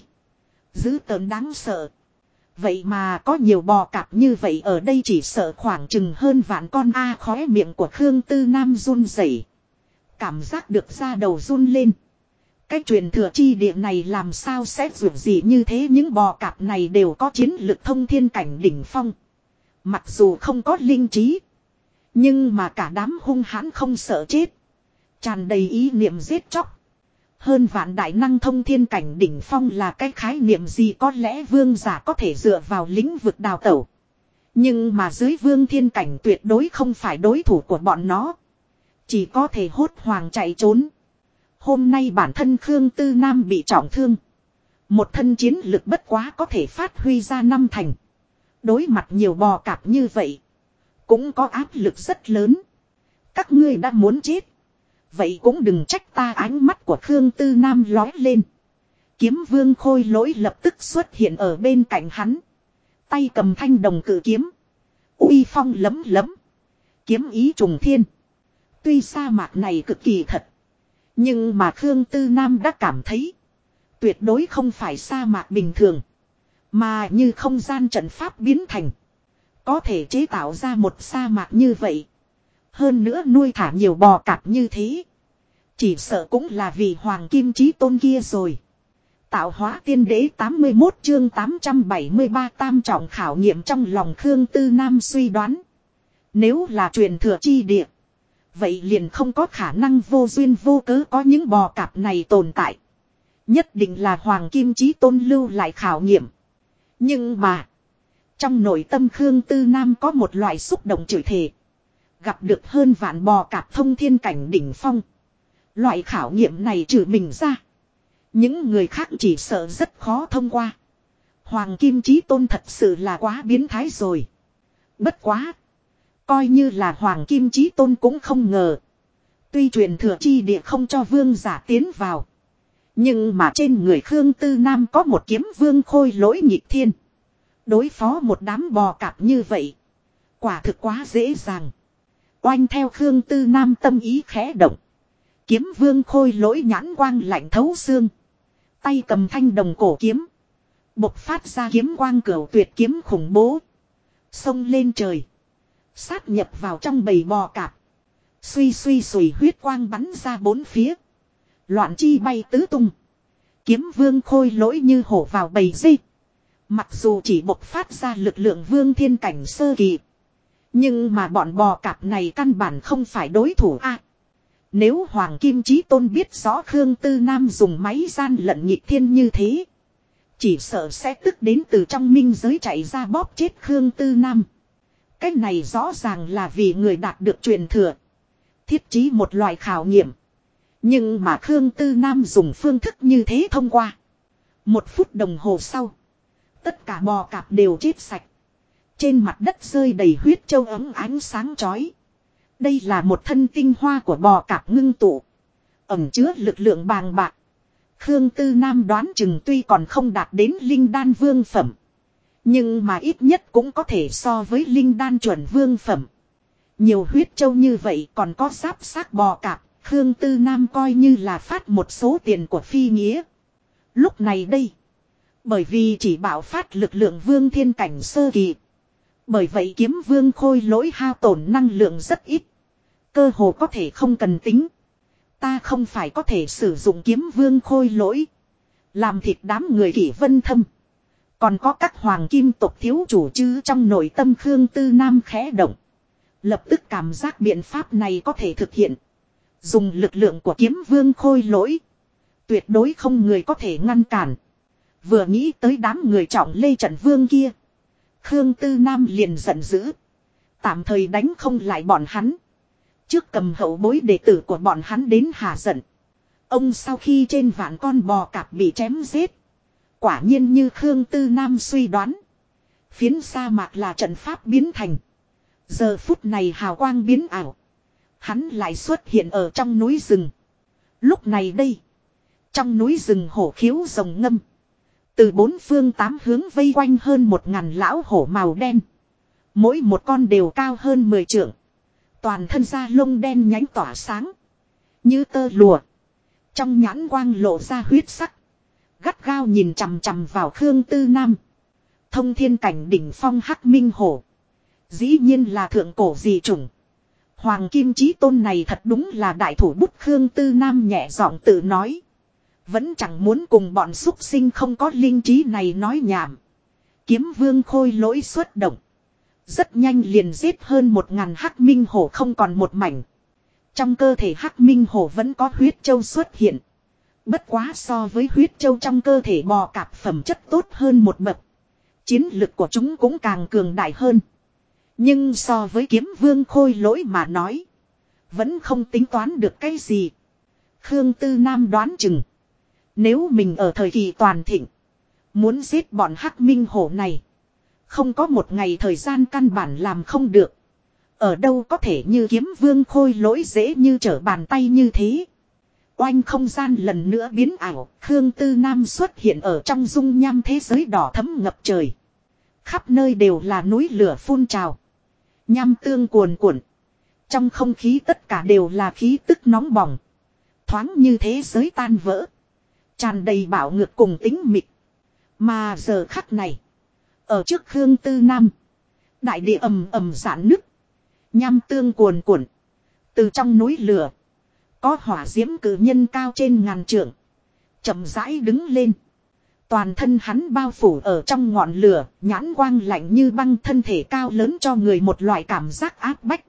[SPEAKER 1] Dữ tợn đáng sợ. Vậy mà có nhiều bò cạp như vậy ở đây chỉ sợ khoảng chừng hơn vạn con a. Khóe miệng của Khương Tư Nam run rẩy. Cảm giác được da đầu run lên. Cái truyền thừa chi địa này làm sao sẽ dù gì như thế, những bò cạp này đều có chiến lực thông thiên cảnh đỉnh phong. Mặc dù không có linh trí. Nhưng mà cả đám hung hãn không sợ chết. Tràn đầy ý niệm giết chóc. Hơn vạn đại năng thông thiên cảnh đỉnh phong là cái khái niệm gì, có lẽ vương giả có thể dựa vào lĩnh vực đào tẩu. Nhưng mà dưới vương thiên cảnh tuyệt đối không phải đối thủ của bọn nó. Chỉ có thể hốt hoảng chạy trốn. Hôm nay bản thân Khương Tư Nam bị trọng thương. Một thân chiến lực bất quá có thể phát huy ra năm thành. Đối mặt nhiều bò cạp như vậy. Cũng có áp lực rất lớn. Các ngươi đã muốn chết. Vậy cũng đừng trách ta. Ánh mắt của Khương Tư Nam lói lên. Kiếm vương Khôi Lỗi lập tức xuất hiện ở bên cạnh hắn. Tay cầm thanh đồng cự kiếm. Uy phong lấm lấm. Kiếm ý trùng thiên. Tuy sa mạc này cực kỳ thật. Nhưng mà Khương Tư Nam đã cảm thấy. Tuyệt đối không phải sa mạc bình thường. Mà như không gian trận pháp biến thành. Có thể chế tạo ra một sa mạc như vậy. Hơn nữa nuôi thả nhiều bò cạp như thế. Chỉ sợ cũng là vì Hoàng Kim Chí Tôn kia rồi. Tạo hóa tiên đế 81 chương 873 tam trọng khảo nghiệm trong lòng Khương Tư Nam suy đoán. Nếu là truyền thừa chi địa. Vậy liền không có khả năng vô duyên vô cớ có những bò cạp này tồn tại. Nhất định là Hoàng Kim Chí Tôn lưu lại khảo nghiệm. Nhưng mà. Trong nội tâm Khương Tư Nam có một loại xúc động chửi thề. Gặp được hơn vạn bò cạp thông thiên cảnh đỉnh phong. Loại khảo nghiệm này trừ mình ra. Những người khác chỉ sợ rất khó thông qua. Hoàng Kim Chí Tôn thật sự là quá biến thái rồi. Bất quá. Coi như là Hoàng Kim Chí Tôn cũng không ngờ. Tuy truyền thừa chi địa không cho vương giả tiến vào. Nhưng mà trên người Khương Tư Nam có một kiếm vương khôi lỗi nhịp thiên. Đối phó một đám bò cạp như vậy. Quả thực quá dễ dàng. Oanh theo Khương Tư Nam tâm ý khẽ động. Kiếm vương khôi lỗi nhãn quang lạnh thấu xương. Tay cầm thanh đồng cổ kiếm. Bộc phát ra kiếm quang cửu tuyệt kiếm khủng bố. Xông lên trời. Sát nhập vào trong bầy bò cạp. Suy suy sùi huyết quang bắn ra bốn phía. Loạn chi bay tứ tung. Kiếm vương khôi lỗi như hổ vào bầy dê. Mặc dù chỉ bộc phát ra lực lượng vương thiên cảnh sơ kỳ. Nhưng mà bọn bò cạp này căn bản không phải đối thủ a. Nếu Hoàng Kim Chí Tôn biết rõ Khương Tư Nam dùng máy gian lận nhịp thiên như thế. Chỉ sợ sẽ tức đến từ trong minh giới chạy ra bóp chết Khương Tư Nam. Cái này rõ ràng là vì người đạt được truyền thừa. Thiết chí một loại khảo nghiệm. Nhưng mà Khương Tư Nam dùng phương thức như thế thông qua. 1 phút đồng hồ sau. Tất cả bò cạp đều chết sạch. Trên mặt đất rơi đầy huyết châu ấm ánh sáng chói. Đây là một thân tinh hoa của bò cạp ngưng tụ. Ẩn chứa lực lượng bàng bạc. Khương Tư Nam đoán chừng tuy còn không đạt đến linh đan vương phẩm. Nhưng mà ít nhất cũng có thể so với linh đan chuẩn vương phẩm. Nhiều huyết châu như vậy còn có giáp xác bò cạp. Khương Tư Nam coi như là phát một số tiền của phi nghĩa. Lúc này đây. Bởi vì chỉ bảo phát lực lượng vương thiên cảnh sơ kỳ. Bởi vậy kiếm vương khôi lỗi hao tổn năng lượng rất ít. Cơ hồ có thể không cần tính. Ta không phải có thể sử dụng kiếm vương khôi lỗi. Làm thịt đám người Kỷ Vân Thâm. Còn có các hoàng kim tộc thiếu chủ chứ trong nội tâm Khương Tư Nam khẽ động. Lập tức cảm giác biện pháp này có thể thực hiện. Dùng lực lượng của kiếm vương khôi lỗi. Tuyệt đối không người có thể ngăn cản. Vừa nghĩ tới đám người trọng lê trận vương kia. Khương Tư Nam liền giận dữ. Tạm thời đánh không lại bọn hắn. Trước cầm hậu bối đệ tử của bọn hắn đến hạ giận. Ông sau khi trên vạn con bò cạp bị chém giết. Quả nhiên như Khương Tư Nam suy đoán. Phiến sa mạc là trận pháp biến thành. Giờ phút này hào quang biến ảo. Hắn lại xuất hiện ở trong núi rừng. Lúc này đây. Trong núi rừng hổ khiếu rồng ngâm. Từ 4 phương 8 hướng vây quanh hơn 1000 lão hổ màu đen. Mỗi một con đều cao hơn 10 trượng. Toàn thân da lông đen nhánh tỏa sáng. Như tơ lụa. Trong nhãn quang lộ ra huyết sắc. Gắt gao nhìn chằm chằm vào Khương Tư Nam. Thông thiên cảnh đỉnh phong hắc minh hổ. Dĩ nhiên là thượng cổ dị chủng. Hoàng Kim Chí Tôn này thật đúng là đại thủ bút Khương Tư Nam nhẹ giọng tự nói. Vẫn chẳng muốn cùng bọn súc sinh không có linh trí này nói nhảm. Kiếm vương khôi lỗi xuất động. Rất nhanh liền giết hơn 1000 hắc minh hổ không còn một mảnh. Trong cơ thể hắc minh hổ vẫn có huyết châu xuất hiện. Bất quá so với huyết châu trong cơ thể bò cạp phẩm chất tốt hơn một bậc. Chiến lực của chúng cũng càng cường đại hơn. Nhưng so với kiếm vương khôi lỗi mà nói. Vẫn không tính toán được cái gì. Khương Tư Nam đoán chừng. Nếu mình ở thời kỳ toàn thịnh. Muốn giết bọn hắc minh hổ này. Không có một ngày thời gian căn bản làm không được. Ở đâu có thể như kiếm vương khôi lỗi dễ như trở bàn tay như thế. Oanh không gian lần nữa biến ảo. Khương Tư Nam xuất hiện ở trong dung nham thế giới đỏ thẫm ngập trời. Khắp nơi đều là núi lửa phun trào. Nham tương cuồn cuộn. Trong không khí tất cả đều là khí tức nóng bỏng. Thoáng như thế giới tan vỡ. Tràn đầy bạo ngược cùng tính mịt. Mà giờ khắc này. Ở trước Khương Tư Nam. Đại địa ầm ầm rạn nứt. Nham tương cuồn cuộn. Từ trong núi lửa. Có hỏa diễm cử nhân cao trên ngàn trượng. Chậm rãi đứng lên. Toàn thân hắn bao phủ ở trong ngọn lửa. Nhãn quang lạnh như băng, thân thể cao lớn cho người một loại cảm giác áp bách.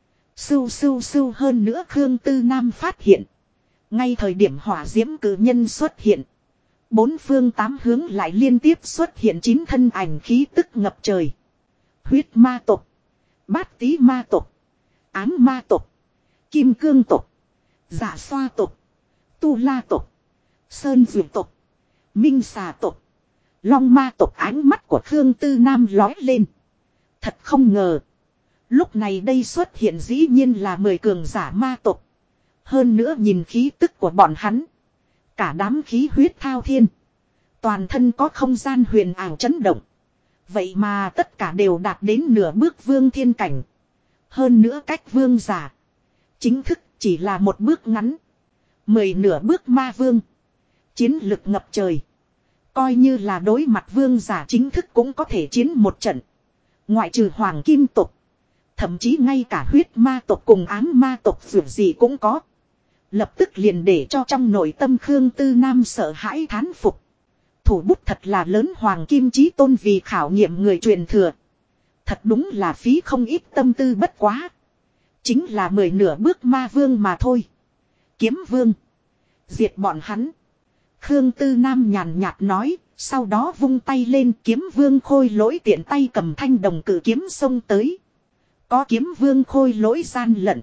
[SPEAKER 1] Sưu sưu sưu hơn nữa Khương Tư Nam phát hiện. Ngay thời điểm hỏa diễm cử nhân xuất hiện. Bốn phương tám hướng lại liên tiếp xuất hiện 9 thân ảnh khí tức ngập trời. Huyết ma tộc, bát tí ma tộc, ám ma tộc, kim cương tộc, dạ xoa tộc, tu la tộc, sơn dược tộc, minh xà tộc, long ma tộc. Ánh mắt của Khương Tư Nam lói lên. Thật không ngờ. Lúc này đây xuất hiện dĩ nhiên là 10 cường giả ma tộc. Hơn nữa nhìn khí tức của bọn hắn. Cả đám khí huyết thao thiên. Toàn thân có không gian huyền ảo chấn động. Vậy mà tất cả đều đạt đến nửa bước vương thiên cảnh. Hơn nữa cách vương giả. Chính thức chỉ là một bước ngắn. 10 nửa bước ma vương. Chiến lực ngập trời. Coi như là đối mặt vương giả chính thức cũng có thể chiến một trận. Ngoại trừ hoàng kim tộc. Thậm chí ngay cả huyết ma tộc cùng ám ma tộc dù gì cũng có. Lập tức liền để cho trong nội tâm Khương Tư Nam sợ hãi thán phục. Thủ bút thật là lớn, hoàng kim chí tôn vì khảo nghiệm người truyền thừa. Thật đúng là phí không ít tâm tư, bất quá. Chính là 10 nửa bước ma vương mà thôi. Kiếm vương. Diệt bọn hắn. Khương Tư Nam nhàn nhạt nói. Sau đó vung tay lên, kiếm vương khôi lỗi tiện tay cầm thanh đồng cử kiếm xông tới. Có kiếm vương khôi lỗi gian lận.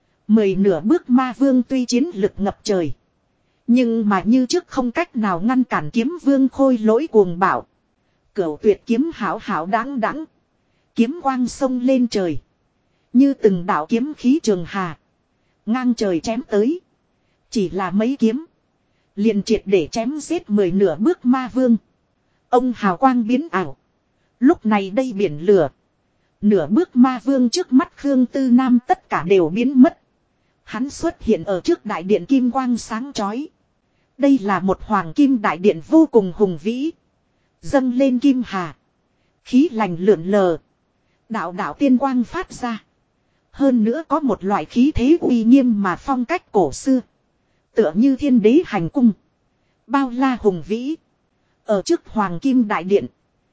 [SPEAKER 1] 10 nửa bước ma vương tuy chiến lực ngập trời. Nhưng mà như trước không cách nào ngăn cản kiếm vương khôi lỗi cuồng bạo. Cửu tuyệt kiếm hảo hảo đáng đáng. Kiếm quang sông lên trời. Như từng đạo kiếm khí trường hà. Ngang trời chém tới. Chỉ là mấy kiếm. Liền triệt để chém giết 10 nửa bước ma vương. Ông hào quang biến ảo. Lúc này đây biển lửa. Nửa bước ma vương trước mắt Khương Tư Nam tất cả đều biến mất. Hắn xuất hiện ở trước đại điện kim quang sáng chói. Đây là một hoàng kim đại điện vô cùng hùng vĩ. Dâng lên kim hà. Khí lành lượn lờ. Đạo đạo tiên quang phát ra. Hơn nữa có một loại khí thế uy nghiêm mà phong cách cổ xưa. Tựa như thiên đế hành cung. Bao la hùng vĩ. Ở trước hoàng kim đại điện.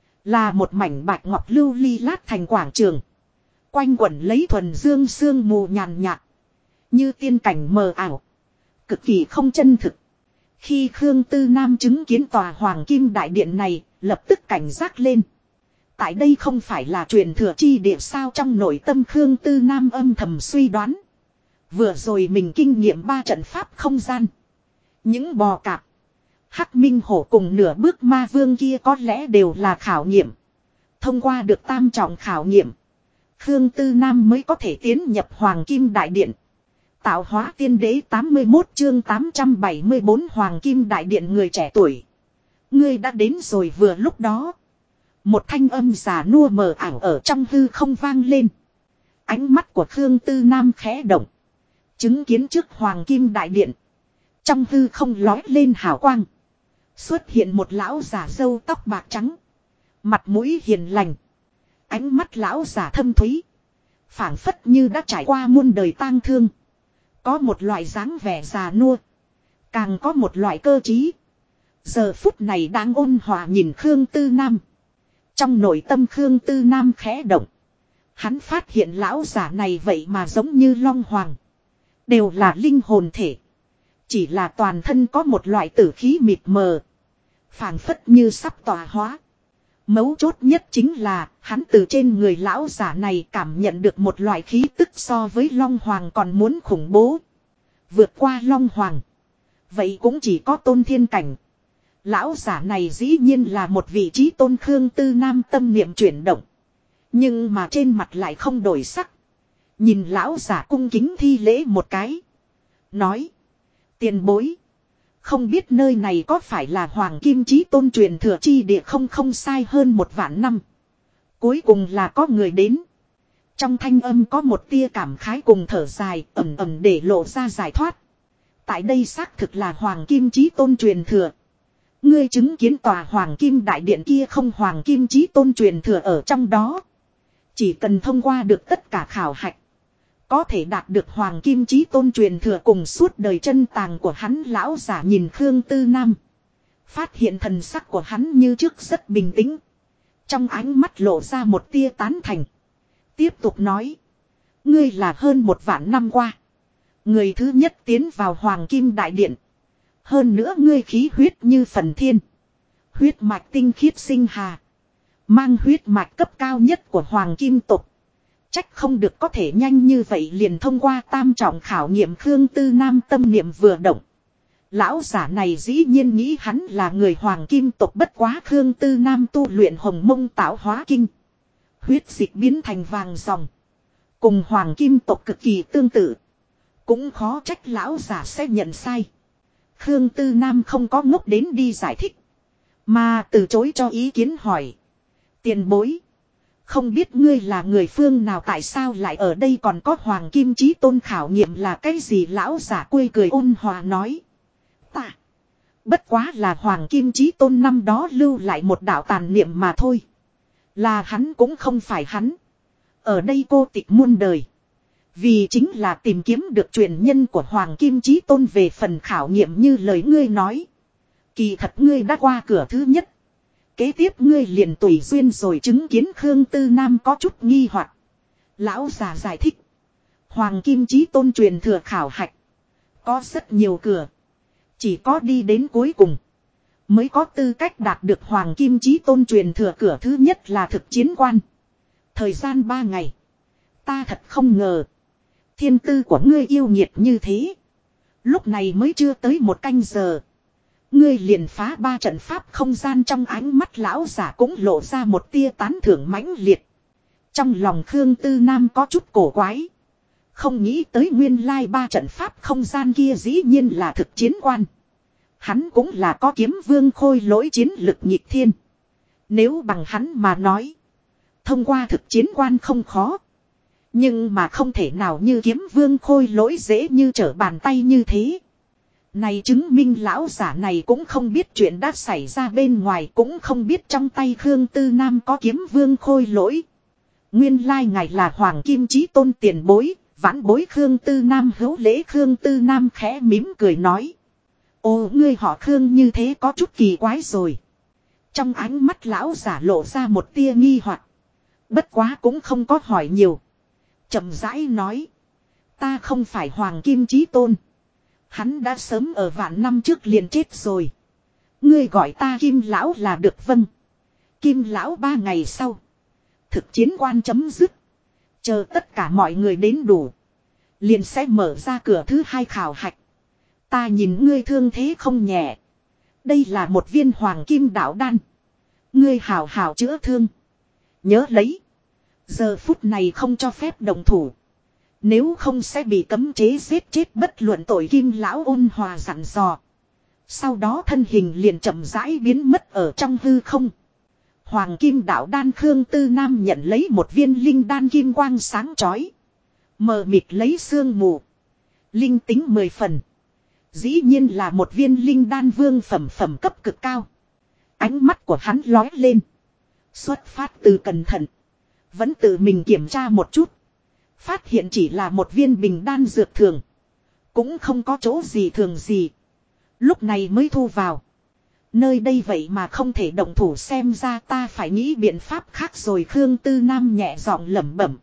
[SPEAKER 1] Là một mảnh bạch ngọc lưu ly lát thành quảng trường. Quanh quẩn lấy thuần dương sương mù nhàn nhạt. Như tiên cảnh mờ ảo. Cực kỳ không chân thực. Khi Khương Tư Nam chứng kiến tòa hoàng kim đại điện này, lập tức cảnh giác lên. Tại đây không phải là truyền thừa chi địa sao, trong nội tâm Khương Tư Nam âm thầm suy đoán. Vừa rồi mình kinh nghiệm 3 trận pháp không gian. Những bò cạp. Hắc Minh Hổ cùng nửa bước ma vương kia có lẽ đều là khảo nghiệm. Thông qua được tam trọng khảo nghiệm. Khương Tư Nam mới có thể tiến nhập Hoàng Kim Đại Điện. Tạo hóa tiên đế 81 chương 874 Hoàng Kim Đại Điện người trẻ tuổi. Ngươi đã đến rồi. Vừa lúc đó. Một thanh âm già nua mờ ảo ở trong hư không vang lên. Ánh mắt của Khương Tư Nam khẽ động. Chứng kiến trước Hoàng Kim Đại Điện. Trong hư không lói lên hào quang. Xuất hiện một lão giả râu tóc bạc trắng. Mặt mũi hiền lành. Ánh mắt lão giả thâm thúy. Phảng phất như đã trải qua muôn đời tang thương. Có một loại dáng vẻ già nua. Càng có một loại cơ trí. Giờ phút này đang ôn hòa nhìn Khương Tư Nam. Trong nội tâm Khương Tư Nam khẽ động. Hắn phát hiện lão giả này vậy mà giống như Long Hoàng. Đều là linh hồn thể. Chỉ là toàn thân có một loại tử khí mịt mờ. Phảng phất như sắp tỏa hóa. Mấu chốt nhất chính là hắn từ trên người lão giả này cảm nhận được một loại khí tức so với Long Hoàng còn muốn khủng bố. Vượt qua Long Hoàng. Vậy cũng chỉ có tôn thiên cảnh. Lão giả này dĩ nhiên là một vị trí tôn. Khương Tư Nam tâm niệm chuyển động. Nhưng mà trên mặt lại không đổi sắc. Nhìn lão giả cung kính thi lễ một cái. Nói. Tiền bối. Không biết nơi này có phải là Hoàng Kim Chí Tôn truyền thừa chi địa không, không sai hơn 1 vạn năm. Cuối cùng là có người đến. Trong thanh âm có một tia cảm khái cùng thở dài ẩm ẩm để lộ ra giải thoát. Tại đây xác thực là Hoàng Kim Chí Tôn truyền thừa. Ngươi chứng kiến tòa Hoàng Kim Đại Điện kia không, Hoàng Kim Chí Tôn truyền thừa ở trong đó. Chỉ cần thông qua được tất cả khảo hạch. Có thể đạt được Hoàng Kim Chí Tôn truyền thừa cùng suốt đời chân tàng của hắn. Lão giả nhìn Khương Tư Nam. Phát hiện thần sắc của hắn như trước rất bình tĩnh. Trong ánh mắt lộ ra một tia tán thành. Tiếp tục nói. Ngươi là hơn 1.000 năm qua. Người thứ nhất tiến vào Hoàng Kim Đại Điện. Hơn nữa ngươi khí huyết như phần thiên. Huyết mạch tinh khiết sinh hà. Mang huyết mạch cấp cao nhất của Hoàng Kim tộc. Trách không được có thể nhanh như vậy liền thông qua tam trọng khảo nghiệm. Khương Tư Nam tâm niệm vừa động. Lão giả này dĩ nhiên nghĩ hắn là người Hoàng Kim tộc, bất quá Khương Tư Nam tu luyện Hồng Mông Tạo Hóa Kinh. Huyết dịch biến thành vàng ròng. Cùng Hoàng Kim tộc cực kỳ tương tự. Cũng khó trách lão giả sẽ nhận sai. Khương Tư Nam không có ngốc đến đi giải thích. Mà từ chối cho ý kiến hỏi. Tiền bối. Không biết ngươi là người phương nào, tại sao lại ở đây, còn có Hoàng Kim Chí Tôn khảo nghiệm là cái gì? Lão giả quê cười ôn hòa nói. Ta. Bất quá là Hoàng Kim Chí Tôn năm đó lưu lại một đạo tàn niệm mà thôi. Là hắn cũng không phải hắn. Ở đây cô tịch muôn đời. Vì chính là tìm kiếm được truyền nhân của Hoàng Kim Chí Tôn. Về phần khảo nghiệm như lời ngươi nói. Kỳ thật ngươi đã qua cửa thứ nhất. Kế tiếp ngươi liền tùy duyên rồi chứng kiến. Khương Tư Nam có chút nghi hoặc. Lão già giải thích. Hoàng Kim Chí Tôn truyền thừa khảo hạch. Có rất nhiều cửa. Chỉ có đi đến cuối cùng. Mới có tư cách đạt được Hoàng Kim Chí Tôn truyền thừa. Cửa thứ nhất là thực chiến quan. Thời gian 3 ngày. Ta thật không ngờ. Thiên tư của ngươi yêu nghiệt như thế. Lúc này mới chưa tới 1 canh giờ. Ngươi liền phá 3 trận pháp không gian. Trong ánh mắt lão giả cũng lộ ra một tia tán thưởng mãnh liệt. Trong lòng Khương Tư Nam có chút cổ quái. Không nghĩ tới nguyên lai 3 trận pháp không gian kia dĩ nhiên là thực chiến quan. Hắn cũng là có Kiếm Vương khôi lỗi chiến lực nghịch thiên. Nếu bằng hắn mà nói. Thông qua thực chiến quan không khó. Nhưng mà không thể nào như Kiếm Vương khôi lỗi dễ như trở bàn tay như thế. Này chứng minh lão giả này cũng không biết chuyện đã xảy ra bên ngoài. Cũng không biết trong tay Khương Tư Nam có Kiếm Vương khôi lỗi. Nguyên lai ngài là Hoàng Kim Chí Tôn tiền bối. Vãn bối Khương Tư Nam hữu lễ. Khương Tư Nam khẽ mỉm cười nói. Ồ, ngươi họ Khương như thế có chút kỳ quái rồi. Trong ánh mắt lão giả lộ ra một tia nghi hoặc. Bất quá cũng không có hỏi nhiều. Chậm rãi nói. Ta không phải Hoàng Kim Chí Tôn. Hắn đã sớm ở vạn năm trước liền chết rồi. Ngươi gọi ta Kim Lão là được. Vâng. Kim Lão 3 ngày sau. Thực chiến quan chấm dứt. Chờ tất cả mọi người đến đủ. Liền sẽ mở ra cửa thứ 2 khảo hạch. Ta nhìn ngươi thương thế không nhẹ. Đây là một viên Hoàng Kim Đạo Đan. Ngươi hào hào chữa thương. Nhớ lấy. Giờ phút này không cho phép động thủ. Nếu không sẽ bị cấm chế giết chết bất luận tội. Kim Lão ôn hòa dặn dò. Sau đó thân hình liền chậm rãi biến mất ở trong hư không. Hoàng Kim Đạo Đan. Khương Tư Nam nhận lấy một viên linh đan kim quang sáng chói. Mờ mịt lấy sương mù. Linh tính 10 phần. Dĩ nhiên là một viên linh đan vương phẩm cấp cực cao. Ánh mắt của hắn lóe lên. Xuất phát từ cẩn thận. Vẫn tự mình kiểm tra một chút. Phát hiện chỉ là một viên bình đan dược thường. Cũng không có chỗ gì thường gì. Lúc này mới thu vào. Nơi đây vậy mà không thể động thủ, xem ra ta phải nghĩ biện pháp khác rồi. Khương Tư Nam nhẹ giọng lẩm bẩm.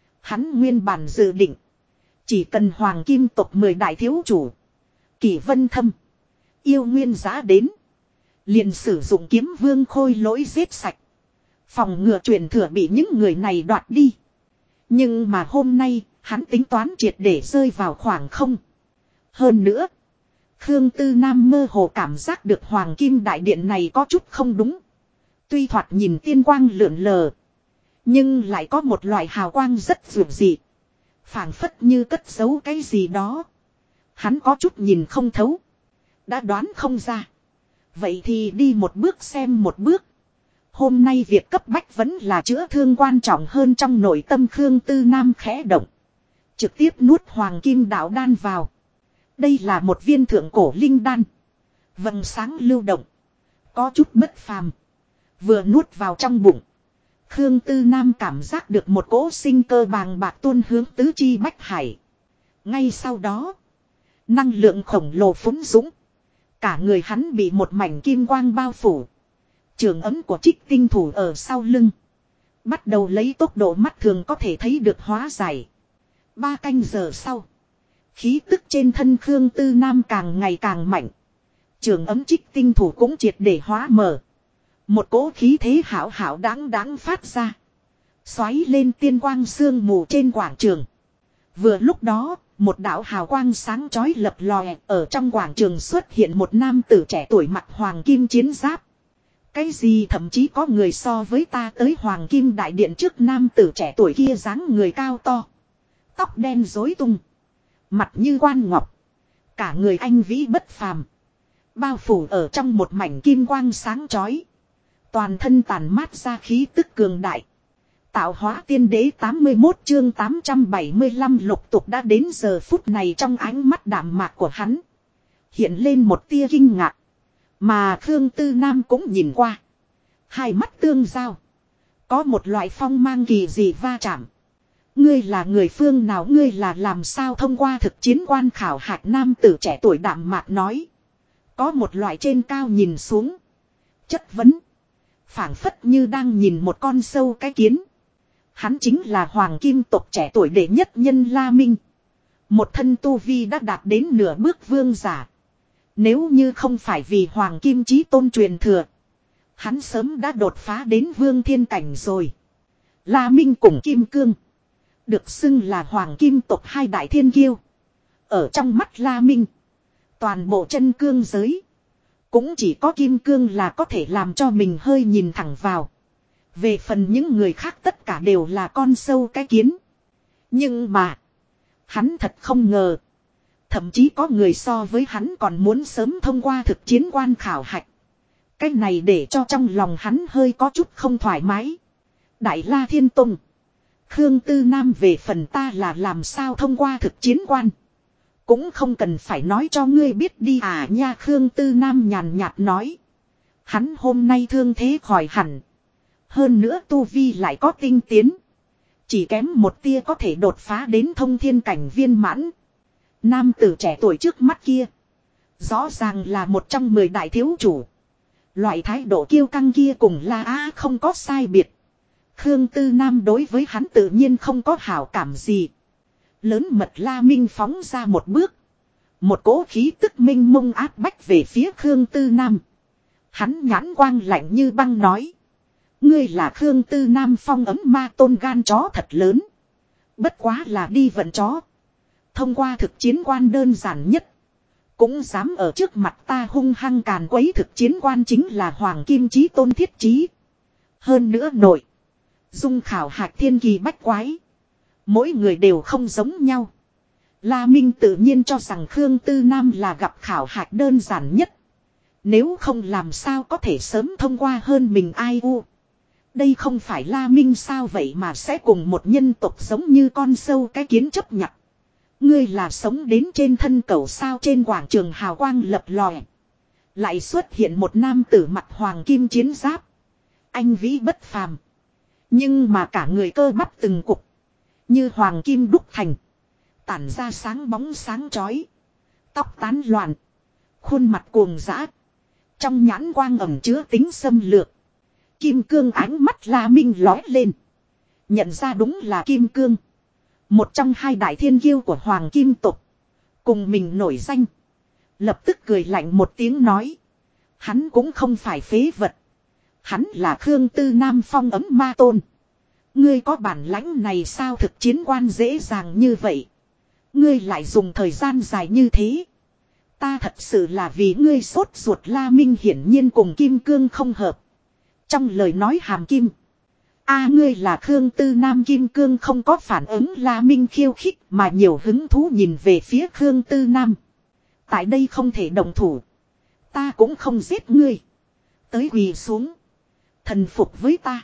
[SPEAKER 1] Hắn nguyên bản dự định. Chỉ cần Hoàng Kim tộc 10 đại thiếu chủ. Kỷ Vân Thâm. Yêu Nguyên Giá đến. Liền sử dụng Kiếm Vương khôi lỗi giết sạch. Phòng ngừa truyền thừa bị những người này đoạt đi. Nhưng mà hôm nay, hắn tính toán triệt để rơi vào khoảng không. Hơn nữa, Khương Tư Nam mơ hồ cảm giác được Hoàng Kim Đại Điện này có chút không đúng. Tuy thoạt nhìn tiên quang lượn lờ, nhưng lại có một loại hào quang rất dịu dị. Phảng phất như cất giấu cái gì đó. Hắn có chút nhìn không thấu. Đã đoán không ra. Vậy thì đi một bước xem một bước. Hôm nay việc cấp bách vẫn là chữa thương quan trọng hơn trong nội tâm Khương Tư Nam khẽ động. Trực tiếp nuốt hoàng kim đạo đan vào. Đây là một viên thượng cổ linh đan. Vầng sáng lưu động. Có chút bất phàm. Vừa nuốt vào trong bụng. Khương Tư Nam cảm giác được một cỗ sinh cơ bàng bạc tuôn hướng tứ chi bách hải. Ngay sau đó. Năng lượng khổng lồ phúng dũng. Cả người hắn bị một mảnh kim quang bao phủ. Trường ấm của Trích Tinh thủ ở sau lưng. Bắt đầu lấy tốc độ mắt thường có thể thấy được hóa giải. 3 canh giờ sau. Khí tức trên thân Khương Tư Nam càng ngày càng mạnh. Trường ấm Trích Tinh thủ cũng triệt để hóa mở. Một cỗ khí thế hảo hảo đáng đáng phát ra. Xoáy lên tiên quang sương mù trên quảng trường. Vừa lúc đó, một đạo hào quang sáng chói lập lòe ở trong quảng trường xuất hiện một nam tử trẻ tuổi mặc hoàng kim chiến giáp. Cái gì thậm chí có người so với ta tới hoàng kim đại điện trước nam tử trẻ tuổi kia dáng người cao to. Tóc đen rối tung. Mặt như quan ngọc. Cả người anh vĩ bất phàm. Bao phủ ở trong một mảnh kim quang sáng chói. Toàn thân tàn mát ra khí tức cường đại. Tạo hóa tiên đế 81 chương 875 lục tục đã đến giờ phút này trong ánh mắt đạm mạc của hắn. Hiện lên một tia kinh ngạc. Mà Khương Tư Nam cũng nhìn qua. Hai mắt tương giao. Có một loại phong mang kỳ dị va chạm. Ngươi là người phương nào, ngươi là làm sao thông qua thực chiến quan khảo hạch, nam tử trẻ tuổi đạm mạc nói. Có một loại trên cao nhìn xuống. Chất vấn. Phảng phất như đang nhìn một con sâu cái kiến. Hắn chính là hoàng kim tộc trẻ tuổi đệ nhất nhân La Minh. Một thân tu vi đã đạt đến nửa bước vương giả. Nếu như không phải vì hoàng kim chí tôn truyền thừa. Hắn sớm đã đột phá đến vương thiên cảnh rồi. La Minh cùng Kim Cương. Được xưng là hoàng kim tộc hai đại thiên kiêu. Ở trong mắt La Minh. Toàn bộ chân cương giới. Cũng chỉ có Kim Cương là có thể làm cho mình hơi nhìn thẳng vào. Về phần những người khác tất cả đều là con sâu cái kiến. Nhưng mà. Hắn thật không ngờ. Thậm chí có người so với hắn còn muốn sớm thông qua thực chiến quan khảo hạch. Cái này để cho trong lòng hắn hơi có chút không thoải mái. Đại La Thiên Tông. Khương Tư Nam về phần ta là làm sao thông qua thực chiến quan. Cũng không cần phải nói cho ngươi biết đi à nha, Khương Tư Nam nhàn nhạt nói. Hắn hôm nay thương thế khỏi hẳn. Hơn nữa tu vi lại có tinh tiến. Chỉ kém một tia có thể đột phá đến thông thiên cảnh viên mãn. Nam tử trẻ tuổi trước mắt kia. Rõ ràng là một trong 10 đại thiếu chủ. Loại thái độ kiêu căng kia cùng La Á không có sai biệt. Khương Tư Nam đối với hắn tự nhiên không có hảo cảm gì. Lớn mật La Minh phóng ra một bước. Một cỗ khí tức minh mông áp bách về phía Khương Tư Nam. Hắn nhãn quang lạnh như băng nói. Ngươi là Khương Tư Nam phong ấm ma tôn, gan chó thật lớn. Bất quá là đi vận chó. Thông qua thực chiến quan đơn giản nhất. Cũng dám ở trước mặt ta hung hăng càn quấy, thực chiến quan chính là Hoàng Kim Chí Tôn thiết chí. Hơn nữa nội. Dung khảo hạch thiên kỳ bách quái. Mỗi người đều không giống nhau. La Minh tự nhiên cho rằng Khương Tư Nam là gặp khảo hạch đơn giản nhất. Nếu không làm sao có thể sớm thông qua hơn mình ai u. Đây không phải La Minh sao vậy mà sẽ cùng một nhân tộc giống như con sâu cái kiến chấp nhận. Ngươi là sống đến trên thân cầu sao, trên quảng trường hào quang lập lòe. Lại xuất hiện một nam tử mặc hoàng kim chiến giáp. Anh vĩ bất phàm. Nhưng mà cả người cơ bắp từng cục. Như hoàng kim đúc thành. Tản ra sáng bóng sáng chói. Tóc tán loạn. Khuôn mặt cuồng dã. Trong nhãn quang ẩn chứa tính xâm lược. Kim Cương ánh mắt La Minh lóe lên. Nhận ra đúng là Kim Cương. Một trong hai đại thiên kiêu của Hoàng Kim tộc. Cùng mình nổi danh. Lập tức cười lạnh một tiếng nói. Hắn cũng không phải phế vật. Hắn là Khương Tư Nam phong ấm ma tôn. Ngươi có bản lãnh này sao, thực chiến quan dễ dàng như vậy. Ngươi lại dùng thời gian dài như thế. Ta thật sự là vì ngươi sốt ruột. La Minh hiển nhiên cùng Kim Cương không hợp. Trong lời nói hàm kim. Ngươi là Khương Tư Nam. Kim Cương không có phản ứng La Minh khiêu khích mà nhiều hứng thú nhìn về phía Khương Tư Nam. Tại đây không thể động thủ. Ta cũng không giết ngươi. Tới quỳ xuống. Thần phục với ta.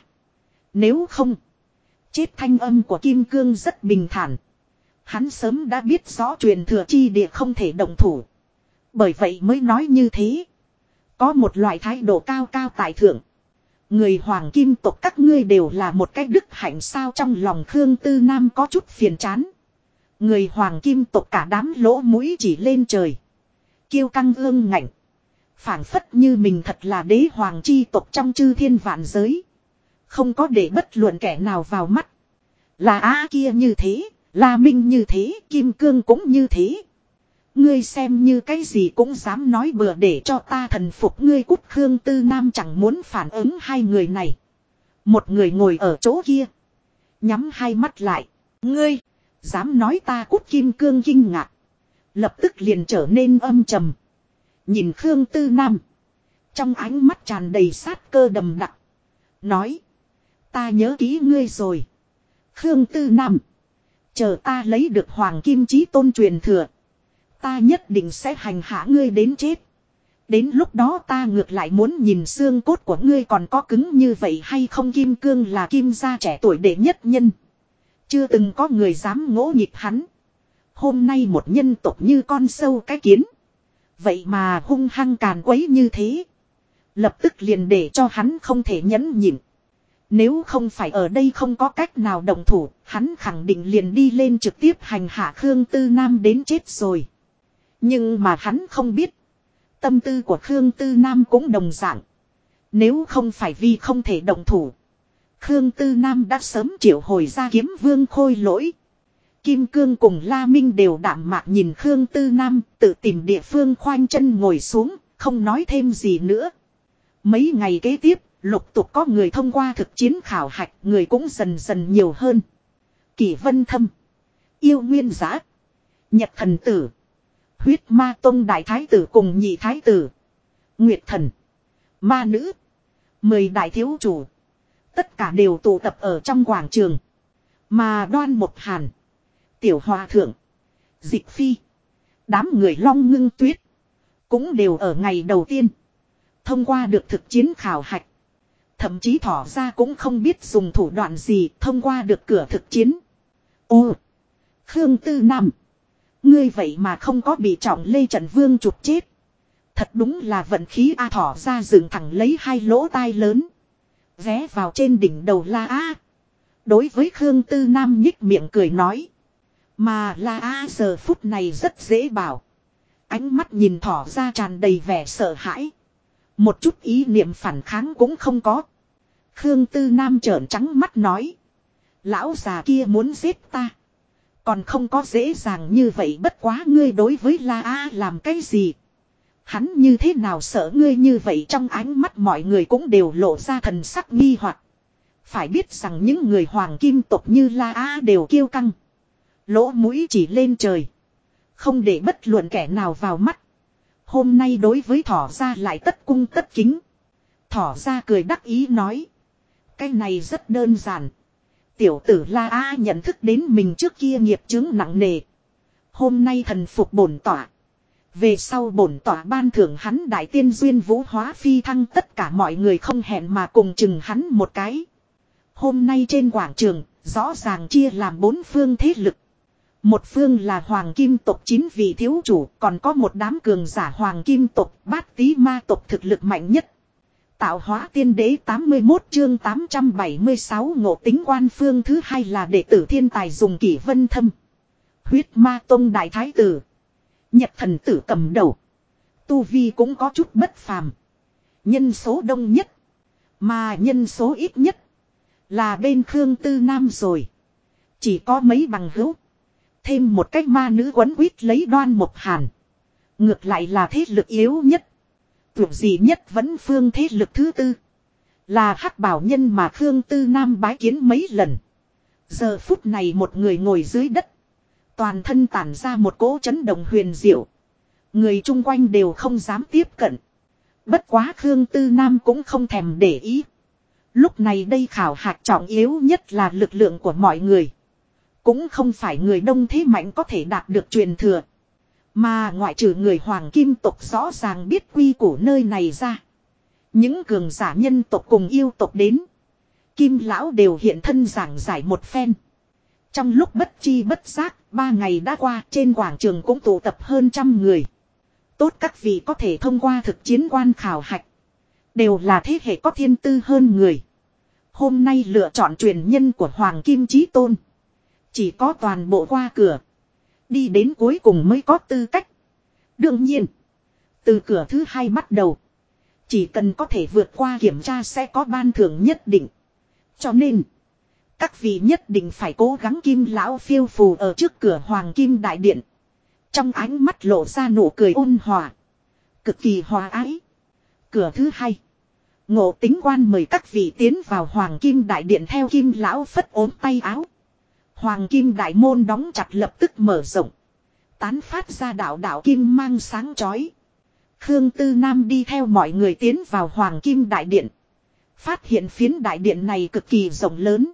[SPEAKER 1] Nếu không. Chết thanh âm của Kim Cương rất bình thản. Hắn sớm đã biết rõ truyền thừa chi địa không thể động thủ. Bởi vậy mới nói như thế. Có một loại thái độ cao cao tại thượng. Người hoàng kim tộc các ngươi đều là một cái đức hạnh sao trong lòng Khương Tư Nam có chút phiền chán. Người hoàng kim tộc cả đám lỗ mũi chỉ lên trời. Kiêu căng ương ngạnh. Phảng phất như mình thật là đế hoàng chi tộc trong chư thiên vạn giới. Không có để bất luận kẻ nào vào mắt. Là á kia như thế, là Minh như thế, Kim Cương cũng như thế. Ngươi xem như cái gì cũng dám nói bừa để cho ta thần phục ngươi cút. Khương Tư Nam chẳng muốn phản ứng hai người này. Một người ngồi ở chỗ kia. Nhắm hai mắt lại. Ngươi, dám nói ta cút. Kim Cương kinh ngạc. Lập tức liền trở nên âm trầm. Nhìn Khương Tư Nam. Trong ánh mắt tràn đầy sát cơ đầm đặc. Nói. Ta nhớ kỹ ngươi rồi. Khương Tư Nam. Chờ ta lấy được Hoàng Kim Chí Tôn truyền thừa. Ta nhất định sẽ hành hạ ngươi đến chết. Đến lúc đó ta ngược lại muốn nhìn xương cốt của ngươi còn có cứng như vậy hay không. Kim Cương là Kim gia trẻ tuổi đệ nhất nhân. Chưa từng có người dám ngỗ nghịch hắn. Hôm nay một nhân tộc như con sâu cái kiến. Vậy mà hung hăng càn quấy như thế. Lập tức liền để cho hắn không thể nhẫn nhịn. Nếu không phải ở đây không có cách nào động thủ, hắn khẳng định liền đi lên trực tiếp hành hạ Khương Tư Nam đến chết rồi. Nhưng mà hắn không biết. Tâm tư của Khương Tư Nam cũng đồng dạng. Nếu không phải vì không thể động thủ. Khương Tư Nam đã sớm triệu hồi ra Kiếm Vương Khôi Lỗi. Kim Cương cùng La Minh đều đạm mạc nhìn Khương Tư Nam, tự tìm địa phương khoanh chân ngồi xuống, không nói thêm gì nữa. Mấy ngày kế tiếp, lục tục có người thông qua thực chiến khảo hạch, người cũng dần dần nhiều hơn. Kỷ Vân Thâm, Yêu Nguyên Giã, Nhật Thần Tử, Huyết Ma Tông Đại Thái Tử cùng Nhị Thái Tử, Nguyệt Thần, Ma Nữ, 10 đại thiếu chủ. Tất cả đều tụ tập ở trong quảng trường. Mà Đoan Một Hàn, Tiểu Hòa Thượng, Dịch Phi, đám người Long Ngưng Tuyết cũng đều ở ngày đầu tiên thông qua được thực chiến khảo hạch. Thậm chí Thỏ ra cũng không biết dùng thủ đoạn gì thông qua được cửa thực chiến. Ô, Khương Tư Nam, ngươi vậy mà không có bị Trọng Lê Trận Vương chụp chết. Thật đúng là vận khí. A Thỏ ra dựng thẳng lấy hai lỗ tai lớn. Vé vào trên đỉnh đầu La Á. Đối với Khương Tư Nam nhích miệng cười nói. Mà La Á giờ phút này rất dễ bảo. Ánh mắt nhìn Thỏ ra tràn đầy vẻ sợ hãi. Một chút ý niệm phản kháng cũng không có. Khương Tư Nam trợn trắng mắt nói. Lão già kia muốn giết ta. Còn không có dễ dàng như vậy, bất quá ngươi đối với La Á làm cái gì? Hắn như thế nào sợ ngươi như vậy? Trong ánh mắt mọi người cũng đều lộ ra thần sắc nghi hoặc. Phải biết rằng những người hoàng kim tộc như La Á đều kiêu căng. Lỗ mũi chỉ lên trời. Không để bất luận kẻ nào vào mắt. Hôm nay đối với Thỏ ra lại tất cung tất kính. Thỏ ra cười đắc ý nói. Cái này rất đơn giản. Tiểu tử La Á nhận thức đến mình trước kia nghiệp chướng nặng nề. Hôm nay thần phục bổn tỏa. Về sau bổn tỏa ban thưởng hắn đại tiên duyên vũ hóa phi thăng. Tất cả mọi người không hẹn mà cùng chừng hắn một cái. Hôm nay trên quảng trường, rõ ràng chia làm 4 phương thế lực. Một phương là hoàng kim tộc 9 vị thiếu chủ, còn có một đám cường giả hoàng kim tộc, bát tý ma tộc thực lực mạnh nhất. Tạo hóa tiên đế 81 chương 876 ngộ tính quan. Phương thứ hai là đệ tử thiên tài dùng Kỷ Vân Thâm, Huyết Ma Tông Đại Thái Tử, Nhật Thần Tử cầm đầu. Tu vi cũng có chút bất phàm. Nhân số đông nhất, mà nhân số ít nhất là bên Khương Tư Nam rồi. Chỉ có mấy bằng hữu. Thêm một cách ma nữ quấn quýt lấy Đoan Một Hàn. Ngược lại là thế lực yếu nhất. Tuyệt gì nhất vẫn phương thế lực thứ tư. Là Hắc Bảo Nhân mà Khương Tư Nam bái kiến mấy lần. Giờ phút này một người ngồi dưới đất. Toàn thân tản ra một cỗ chấn động huyền diệu. Người chung quanh đều không dám tiếp cận. Bất quá Khương Tư Nam cũng không thèm để ý. Lúc này đây khảo hạch trọng yếu nhất là lực lượng của mọi người. Cũng không phải người đông thế mạnh có thể đạt được truyền thừa. Mà ngoại trừ người hoàng kim tộc rõ ràng biết quy củ nơi này ra. Những cường giả nhân tộc cùng yêu tộc đến. Kim lão đều hiện thân giảng giải một phen. Trong lúc bất chi bất giác, 3 ngày đã qua, trên quảng trường cũng tụ tập hơn 100 người. Tốt các vị có thể thông qua thực chiến quan khảo hạch. Đều là thế hệ có thiên tư hơn người. Hôm nay lựa chọn truyền nhân của Hoàng Kim Chí Tôn. Chỉ có toàn bộ qua cửa. Đi đến cuối cùng mới có tư cách. Đương nhiên, từ cửa thứ 2 bắt đầu. Chỉ cần có thể vượt qua kiểm tra sẽ có ban thưởng nhất định. Cho nên, các vị nhất định phải cố gắng. Kim lão phiêu phù ở trước cửa Hoàng Kim Đại Điện. Trong ánh mắt lộ ra nụ cười ôn hòa. Cực kỳ hòa ái. Cửa thứ 2. Ngộ Tính quan mời các vị tiến vào Hoàng Kim Đại Điện. Theo Kim lão phất ốm tay áo. Hoàng Kim Đại Môn đóng chặt lập tức mở rộng. Tán phát ra đạo đạo kim mang sáng chói. Khương Tư Nam đi theo mọi người tiến vào Hoàng Kim Đại Điện. Phát hiện phiến đại điện này cực kỳ rộng lớn.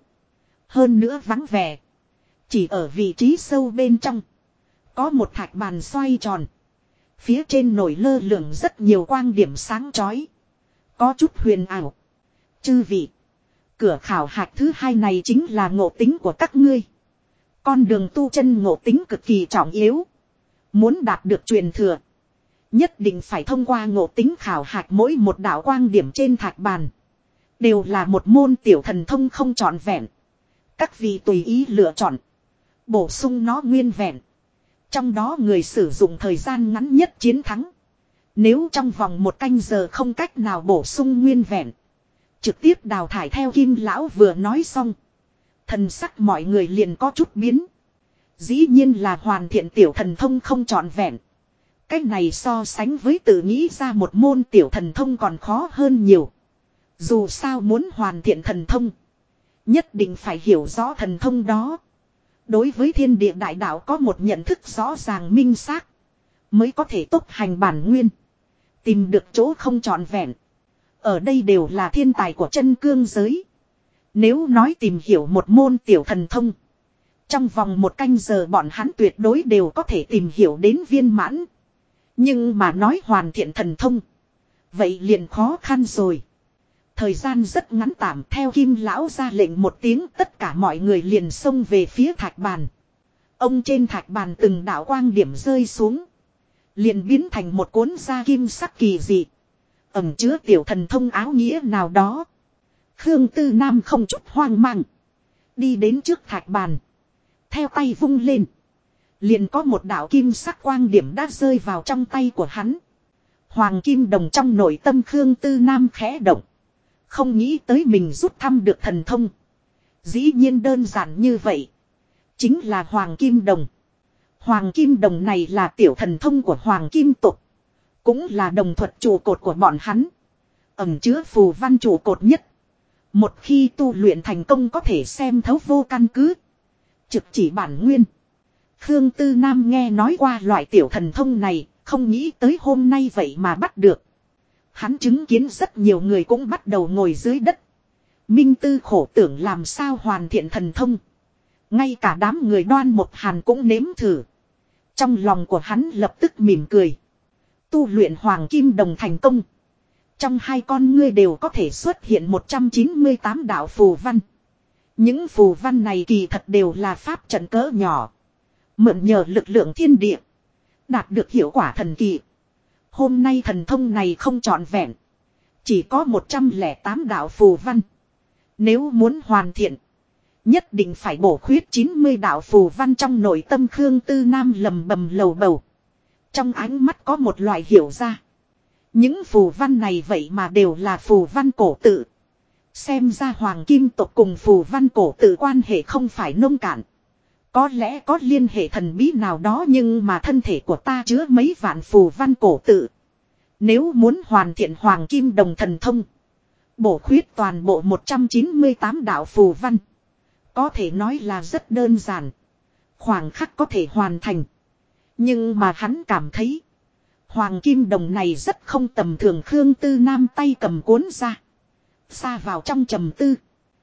[SPEAKER 1] Hơn nữa vắng vẻ. Chỉ ở vị trí sâu bên trong. Có một thạch bàn xoay tròn. Phía trên nổi lơ lửng rất nhiều quang điểm sáng chói. Có chút huyền ảo. Chư vị. Cửa khảo hạch thứ 2 này chính là ngộ tính của các ngươi. Con đường tu chân ngộ tính cực kỳ trọng yếu. Muốn đạt được truyền thừa. Nhất định phải thông qua ngộ tính khảo hạch. Mỗi một đạo quang điểm trên thạch bàn. Đều là một môn tiểu thần thông không trọn vẹn. Các vị tùy ý lựa chọn. Bổ sung nó nguyên vẹn. Trong đó người sử dụng thời gian ngắn nhất chiến thắng. Nếu trong vòng 1 canh giờ không cách nào bổ sung nguyên vẹn. Trực tiếp đào thải. Theo Kim lão vừa nói xong. Thần sắc mọi người liền có chút biến. Dĩ nhiên là hoàn thiện tiểu thần thông không trọn vẹn. Cách này so sánh với tự nghĩ ra một môn tiểu thần thông còn khó hơn nhiều. Dù sao muốn hoàn thiện thần thông. Nhất định phải hiểu rõ thần thông đó. Đối với thiên địa đại đạo có một nhận thức rõ ràng minh xác. Mới có thể tốc hành bản nguyên. Tìm được chỗ không trọn vẹn. Ở đây đều là thiên tài của chân cương giới. Nếu nói tìm hiểu một môn tiểu thần thông. Trong vòng 1 canh giờ bọn hắn tuyệt đối đều có thể tìm hiểu đến viên mãn. Nhưng mà nói hoàn thiện thần thông. Vậy liền khó khăn rồi. Thời gian rất ngắn tạm. Theo Kim lão ra lệnh một tiếng, tất cả mọi người liền xông về phía thạch bàn. Ông trên thạch bàn từng đạo quang điểm rơi xuống. Liền biến thành một cuốn da kim sắc kỳ dị. Ẩn chứa tiểu thần thông áo nghĩa nào đó. Khương Tư Nam không chút hoang mang. Đi đến trước thạch bàn. Theo tay vung lên. Liền có một đạo kim sắc quang điểm đã rơi vào trong tay của hắn. Hoàng kim đồng trong nội tâm Khương Tư Nam khẽ động. Không nghĩ tới mình rút thăm được thần thông. Dĩ nhiên đơn giản như vậy. Chính là Hoàng kim đồng. Hoàng kim đồng này là tiểu thần thông của Hoàng kim tộc. Cũng là đồng thuật trụ cột của bọn hắn. Ẩn chứa phù văn trụ cột nhất. Một khi tu luyện thành công có thể xem thấu vô căn cứ. Trực chỉ bản nguyên. Khương Tư Nam nghe nói qua loại tiểu thần thông này. Không nghĩ tới hôm nay vậy mà bắt được. Hắn chứng kiến rất nhiều người cũng bắt đầu ngồi dưới đất. Minh tư khổ tưởng làm sao hoàn thiện thần thông. Ngay cả đám người Đoan Một Hàn cũng nếm thử. Trong lòng của hắn lập tức mỉm cười. Tu luyện Hoàng kim đồng thành công. Trong 2 con ngươi đều có thể xuất hiện 198 đạo phù văn. Những phù văn này kỳ thật đều là pháp trận cỡ nhỏ. Mượn nhờ lực lượng thiên địa. Đạt được hiệu quả thần kỳ. Hôm nay thần thông này không trọn vẹn. Chỉ có 108 đạo phù văn. Nếu muốn hoàn thiện. Nhất định phải bổ khuyết 90 đạo phù văn. Trong nội tâm Khương Tư Nam lầm bầm lầu bầu. Trong ánh mắt có một loại hiểu ra. Những phù văn này vậy mà đều là phù văn cổ tự. Xem ra Hoàng kim tộc cùng phù văn cổ tự quan hệ không phải nông cạn. Có lẽ có liên hệ thần bí nào đó nhưng mà thân thể của ta chứa mấy vạn phù văn cổ tự. Nếu muốn hoàn thiện Hoàng kim đồng thần thông. Bổ khuyết toàn bộ 198 đạo phù văn. Có thể nói là rất đơn giản. Khoảng khắc có thể hoàn thành. Nhưng mà hắn cảm thấy. Hoàng kim đồng này rất không tầm thường. Khương Tư Nam tay cầm cuốn ra. Xa vào trong trầm tư.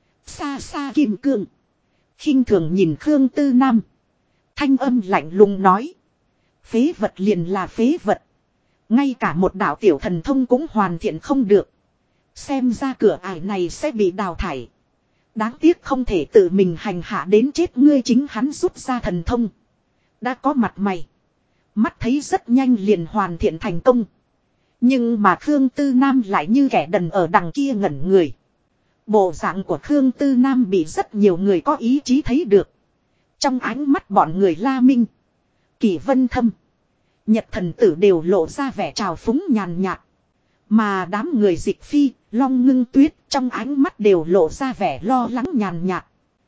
[SPEAKER 1] Xa xa kim cương. Khinh thường nhìn Khương Tư Nam. Thanh âm lạnh lùng nói. Phế vật liền là phế vật. Ngay cả một đạo tiểu thần thông cũng hoàn thiện không được. Xem ra cửa ải này sẽ bị đào thải. Đáng tiếc không thể tự mình hành hạ đến chết ngươi, chính hắn rút ra thần thông. Đã có mặt mày. Mắt thấy rất nhanh liền hoàn thiện thành công. Nhưng mà Khương Tư Nam lại như kẻ đần ở đằng kia ngẩn người. Bộ dạng của Khương Tư Nam bị rất nhiều người có ý chí thấy được. Trong ánh mắt bọn người La Minh, Kỷ Vân Thâm, Nhật Thần Tử đều lộ ra vẻ trào phúng nhàn nhạt. Mà đám người Dịch Phi, Long Ngưng Tuyết trong ánh mắt đều lộ ra vẻ lo lắng nhàn nhạt.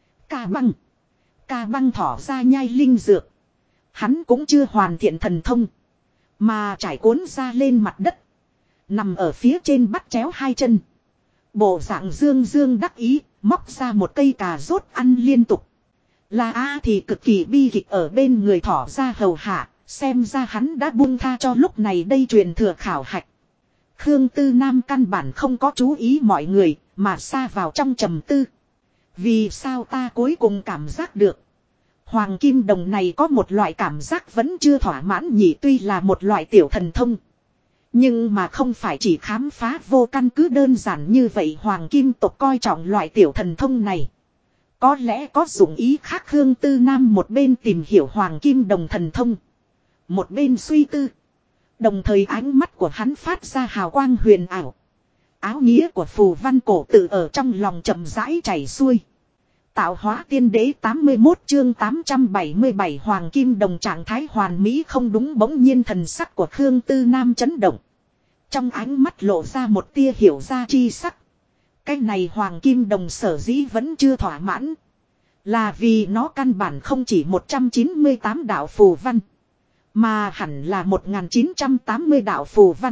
[SPEAKER 1] Ca băng thỏ ra nhai linh dược. Hắn cũng chưa hoàn thiện thần thông. Mà trải cuốn ra lên mặt đất. Nằm ở phía trên bắt chéo hai chân. Bộ dạng dương dương đắc ý, móc ra một cây cà rốt ăn liên tục. La A thì cực kỳ bi kịch ở bên người thỏ ra hầu hạ, xem ra hắn đã buông tha cho lúc này đây truyền thừa khảo hạch. Khương Tư Nam căn bản không có chú ý mọi người, mà sa vào trong trầm tư. Vì sao ta cuối cùng cảm giác được Hoàng Kim Đồng này có một loại cảm giác vẫn chưa thỏa mãn nhỉ, tuy là một loại tiểu thần thông. Nhưng mà không phải chỉ khám phá vô căn cứ đơn giản như vậy. Hoàng Kim tộc coi trọng loại tiểu thần thông này. Có lẽ có dụng ý khác. Khương Tư Nam một bên tìm hiểu Hoàng Kim Đồng thần thông, một bên suy tư. Đồng thời ánh mắt của hắn phát ra hào quang huyền ảo. Áo nghĩa của phù văn cổ tự ở trong lòng chậm rãi chảy xuôi. Tạo hóa tiên đế 81 chương 877 Hoàng Kim Đồng trạng thái hoàn mỹ không đúng. Bỗng nhiên thần sắc của Khương Tư Nam chấn động. Trong ánh mắt lộ ra một tia hiểu ra chi sắc. Cái này Hoàng Kim Đồng sở dĩ vẫn chưa thỏa mãn. Là vì nó căn bản không chỉ 198 đạo phù văn. Mà hẳn là 1980 đạo phù văn.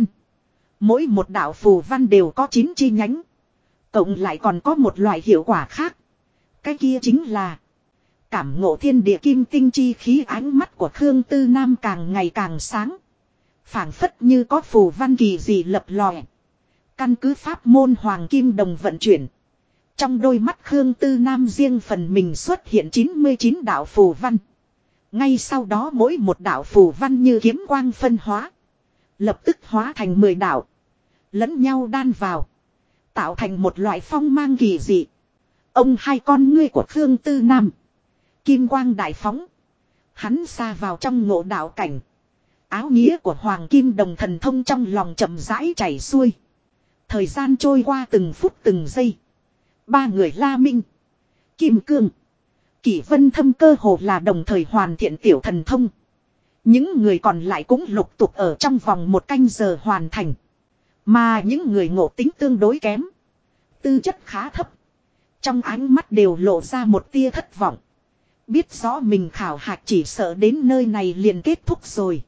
[SPEAKER 1] Mỗi một đạo phù văn đều có 9 chi nhánh. Cộng lại còn có một loại hiệu quả khác. Cái kia chính là cảm ngộ thiên địa kim tinh chi khí. Ánh mắt của Khương Tư Nam càng ngày càng sáng. Phảng phất như có phù văn kỳ dị lập lòe. Căn cứ pháp môn Hoàng Kim Đồng vận chuyển. Trong đôi mắt Khương Tư Nam riêng phần mình xuất hiện 99 đạo phù văn. Ngay sau đó mỗi một đạo phù văn như kiếm quang phân hóa. Lập tức hóa thành 10 đạo. Lẫn nhau đan vào. Tạo thành một loại phong mang kỳ dị. Ông hai con ngươi của Khương Tư Nam. Kim quang đại phóng. Hắn xa vào trong ngộ đạo cảnh. Áo nghĩa của Hoàng Kim Đồng thần thông trong lòng chậm rãi chảy xuôi. Thời gian trôi qua từng phút từng giây. Ba người La Minh, Kim Cương, Kỷ Vân Thâm cơ hồ là đồng thời hoàn thiện tiểu thần thông. Những người còn lại cũng lục tục ở trong vòng 1 canh giờ hoàn thành. Mà những người ngộ tính tương đối kém, tư chất khá thấp, trong ánh mắt đều lộ ra một tia thất vọng. Biết rõ mình khảo hạch chỉ sợ đến nơi này liền kết thúc rồi.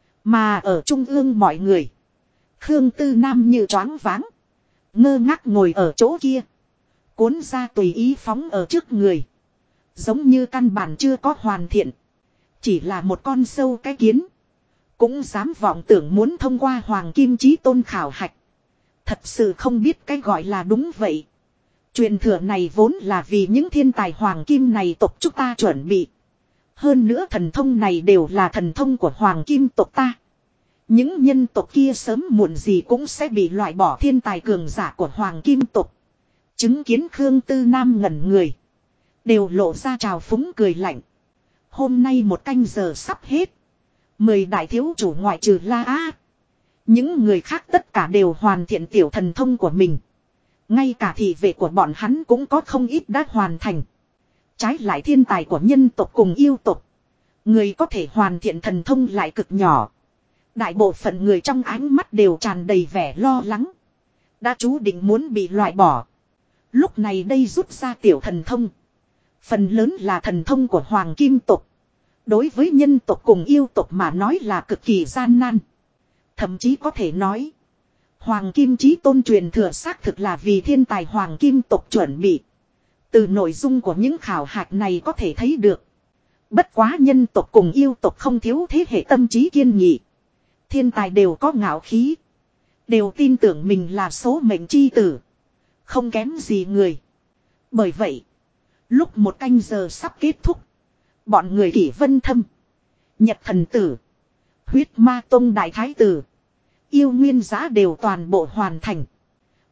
[SPEAKER 1] Mà ở trung ương mọi người, Khương Tư Nam như choáng váng, ngơ ngác ngồi ở chỗ kia. Cuốn ra tùy ý phóng ở trước người. Giống như căn bản chưa có hoàn thiện. Chỉ là một con sâu cái kiến. Cũng dám vọng tưởng muốn thông qua Hoàng Kim Chí Tôn khảo hạch. Thật sự không biết cái gọi là đúng vậy. Truyền thừa này vốn là vì những thiên tài Hoàng Kim này tộc chúng ta chuẩn bị. Hơn nữa thần thông này đều là thần thông của Hoàng Kim tộc ta. Những nhân tộc kia sớm muộn gì cũng sẽ bị loại bỏ thiên tài cường giả của Hoàng Kim tộc. Chứng kiến Khương Tư Nam ngẩn người. Đều lộ ra trào phúng cười lạnh. Hôm nay 1 canh giờ sắp hết. 10 đại thiếu chủ ngoại trừ La Á. Những người khác tất cả đều hoàn thiện tiểu thần thông của mình. Ngay cả thị vệ của bọn hắn cũng có không ít đã hoàn thành. Trái lại thiên tài của nhân tộc cùng yêu tộc. Người có thể hoàn thiện thần thông lại cực nhỏ. Đại bộ phận người trong ánh mắt đều tràn đầy vẻ lo lắng. Đã chú định muốn bị loại bỏ. Lúc này đây rút ra tiểu thần thông. Phần lớn là thần thông của Hoàng Kim tộc. Đối với nhân tộc cùng yêu tộc mà nói là cực kỳ gian nan. Thậm chí có thể nói. Hoàng Kim Chí Tôn truyền thừa xác thực là vì thiên tài Hoàng Kim tộc chuẩn bị. Từ nội dung của những khảo hạch này có thể thấy được. Bất quá nhân tộc cùng yêu tộc không thiếu thế hệ tâm trí kiên nghị. Thiên tài đều có ngạo khí. Đều tin tưởng mình là số mệnh chi tử. Không kém gì người. Bởi vậy, lúc 1 canh giờ sắp kết thúc, bọn người Kỷ Vân Thâm, Nhật Thần Tử, Huyết Ma Tông Đại Thái Tử, Yêu Nguyên Giá đều toàn bộ hoàn thành.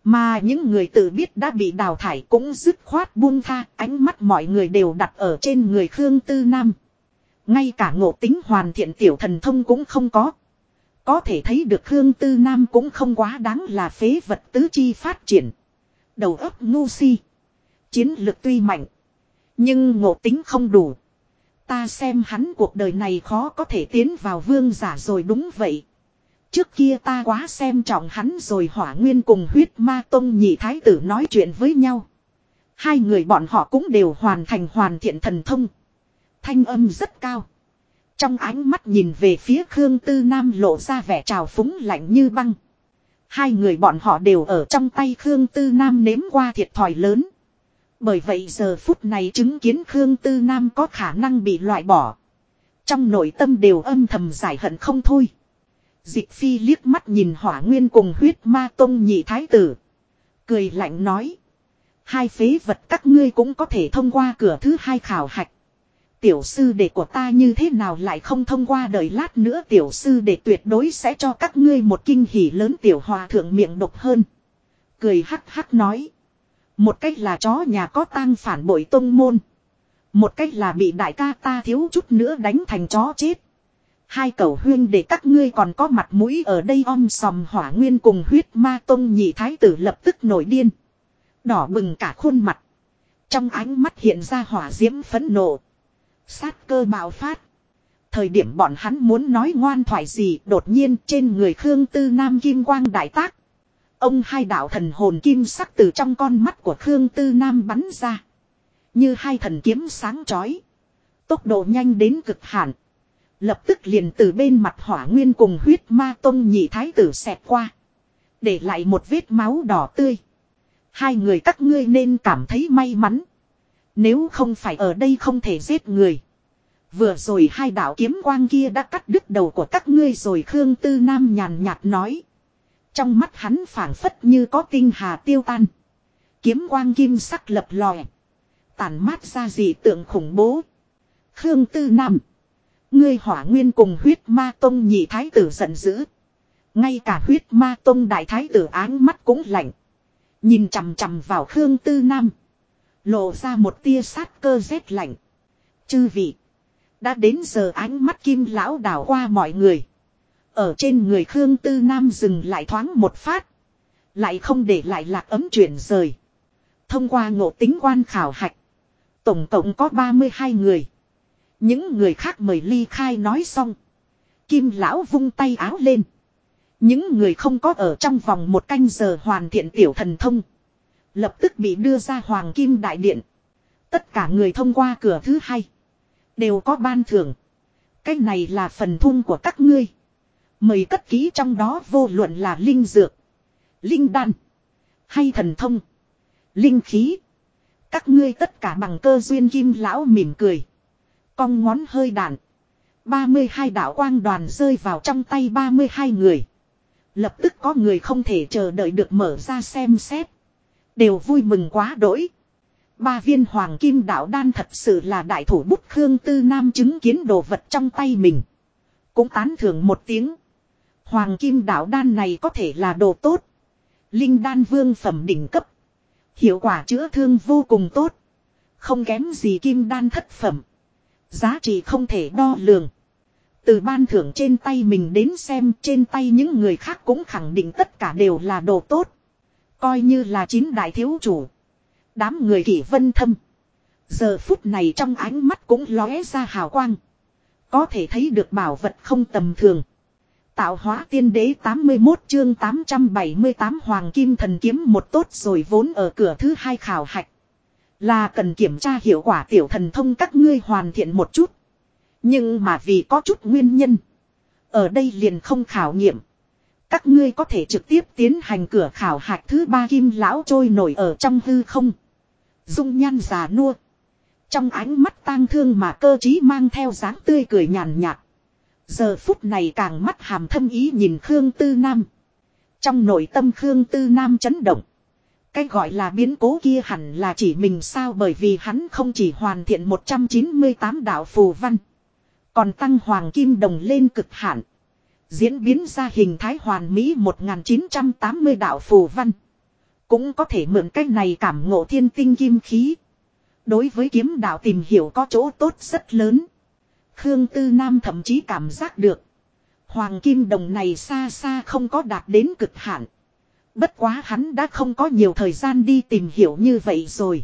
[SPEAKER 1] Mà những người tự biết đã bị đào thải cũng dứt khoát buông tha, ánh mắt mọi người đều đặt ở trên người Khương Tư Nam. Ngay cả ngộ tính hoàn thiện tiểu thần thông cũng không có. Có thể thấy được Khương Tư Nam cũng không quá đáng là phế vật tứ chi phát triển. Đầu óc ngu si. Chiến lực tuy mạnh. Nhưng ngộ tính không đủ. Ta xem hắn cuộc đời này khó có thể tiến vào vương giả rồi đúng vậy. Trước kia ta quá xem trọng hắn rồi. Hỏa Nguyên cùng Huyết Ma Tông nhị thái tử nói chuyện với nhau. Hai người bọn họ cũng đều hoàn thành hoàn thiện thần thông. Thanh âm rất cao. Trong ánh mắt nhìn về phía Khương Tư Nam lộ ra vẻ trào phúng lạnh như băng. Hai người bọn họ đều ở trong tay Khương Tư Nam nếm qua thiệt thòi lớn. Bởi vậy giờ phút này chứng kiến Khương Tư Nam có khả năng bị loại bỏ. Trong nội tâm đều âm thầm giải hận không thôi. Dịch Phi liếc mắt nhìn Hỏa Nguyên cùng Huyết Ma Tông nhị thái tử. Cười lạnh nói. Hai phế vật các ngươi cũng có thể thông qua cửa thứ hai khảo hạch. Tiểu sư đệ của ta như thế nào lại không thông qua, đợi lát nữa tiểu sư đệ tuyệt đối sẽ cho các ngươi một kinh hỉ lớn. Tiểu hòa thượng miệng độc hơn. Cười hắc hắc nói. Một cách là chó nhà có tang phản bội tông môn. Một cách là bị đại ca ta thiếu chút nữa đánh thành chó chết. Hai cẩu huyên để các ngươi còn có mặt mũi ở đây om sòm. Hỏa Nguyên cùng Huyết Ma Tông nhị thái tử lập tức nổi điên. Đỏ bừng cả khuôn mặt. Trong ánh mắt hiện ra hỏa diễm phẫn nộ. Sát cơ bạo phát. Thời điểm bọn hắn muốn nói ngoan thoại gì, đột nhiên trên người Khương Tư Nam kim quang đại tác. Ông hai đạo thần hồn kim sắc từ trong con mắt của Khương Tư Nam bắn ra. Như hai thần kiếm sáng chói. Tốc độ nhanh đến cực hạn. Lập tức liền từ bên mặt Hỏa Nguyên cùng Huyết Ma Tông nhị thái tử xẹt qua. Để lại một vết máu đỏ tươi. Hai người các ngươi nên cảm thấy may mắn. Nếu không phải ở đây không thể giết người. Vừa rồi hai đạo kiếm quang kia đã cắt đứt đầu của các ngươi rồi. Khương Tư Nam nhàn nhạt nói. Trong mắt hắn phảng phất như có tinh hà tiêu tan. Kiếm quang kim sắc lập lòe. Tàn mát ra dị tượng khủng bố. Khương Tư Nam. Ngươi Hỏa Nguyên cùng Huyết Ma Tông nhị thái tử giận dữ. Ngay cả Huyết Ma Tông đại thái tử áng mắt cũng lạnh. Nhìn chằm chằm vào Khương Tư Nam. Lộ ra một tia sát cơ rét lạnh. Chư vị. Đã đến giờ ánh mắt Kim lão đảo qua mọi người. Ở trên người Khương Tư Nam dừng lại thoáng một phát. Lại không để lại lạc ấm chuyển rời. Thông qua ngộ tính quan khảo hạch. Tổng cộng có 32 người. Những người khác mời ly khai nói xong. Kim lão vung tay áo lên. Những người không có ở trong vòng một canh giờ hoàn thiện tiểu thần thông. Lập tức bị đưa ra Hoàng Kim Đại Điện. Tất cả người thông qua cửa thứ hai. Đều có ban thưởng. Cái này là phần thun của các ngươi. Mời cất kỹ trong đó vô luận là linh dược. Linh đan. Hay thần thông. Linh khí. Các ngươi tất cả bằng cơ duyên. Kim lão mỉm cười. Cong ngón hơi đạn. 32 đạo quang đoàn rơi vào trong tay 32 người. Lập tức có người không thể chờ đợi được mở ra xem xét. Đều vui mừng quá đỗi. 3 viên hoàng kim đạo đan thật sự là đại thủ bút. Khương Tư Nam chứng kiến đồ vật trong tay mình. Cũng tán thưởng một tiếng. Hoàng kim đạo đan này có thể là đồ tốt. Linh đan vương phẩm đỉnh cấp. Hiệu quả chữa thương vô cùng tốt. Không kém gì kim đan thất phẩm. Giá trị không thể đo lường. Từ ban thưởng trên tay mình đến xem, trên tay những người khác cũng khẳng định tất cả đều là đồ tốt. Coi như là 9 đại thiếu chủ. Đám người Kỷ Vân Thâm. Giờ phút này trong ánh mắt cũng lóe ra hào quang. Có thể thấy được bảo vật không tầm thường. Tạo hóa tiên đế 81 chương 878 Hoàng Kim Thần Kiếm một tốt rồi. Vốn ở cửa thứ hai khảo hạch. Là cần kiểm tra hiệu quả tiểu thần thông các ngươi hoàn thiện một chút. Nhưng mà vì có chút nguyên nhân. Ở đây liền không khảo nghiệm. Các ngươi có thể trực tiếp tiến hành cửa khảo hạch thứ 3. Kim lão trôi nổi ở trong hư không. Dung nhan già nua. Trong ánh mắt tang thương mà cơ trí mang theo dáng tươi cười nhàn nhạt. Giờ phút này càng mắt hàm thâm ý nhìn Khương Tư Nam. Trong nội tâm Khương Tư Nam chấn động. Cái gọi là biến cố kia hẳn là chỉ mình sao, bởi vì hắn không chỉ hoàn thiện 198 đạo phù văn. Còn tăng hoàng kim đồng lên cực hạn. Diễn biến ra hình thái hoàn mỹ 1980 đạo phù văn. Cũng có thể mượn cách này cảm ngộ thiên tinh kim khí. Đối với kiếm đạo tìm hiểu có chỗ tốt rất lớn. Khương Tư Nam thậm chí cảm giác được. Hoàng kim đồng này xa xa không có đạt đến cực hạn. Bất quá hắn đã không có nhiều thời gian đi tìm hiểu như vậy rồi.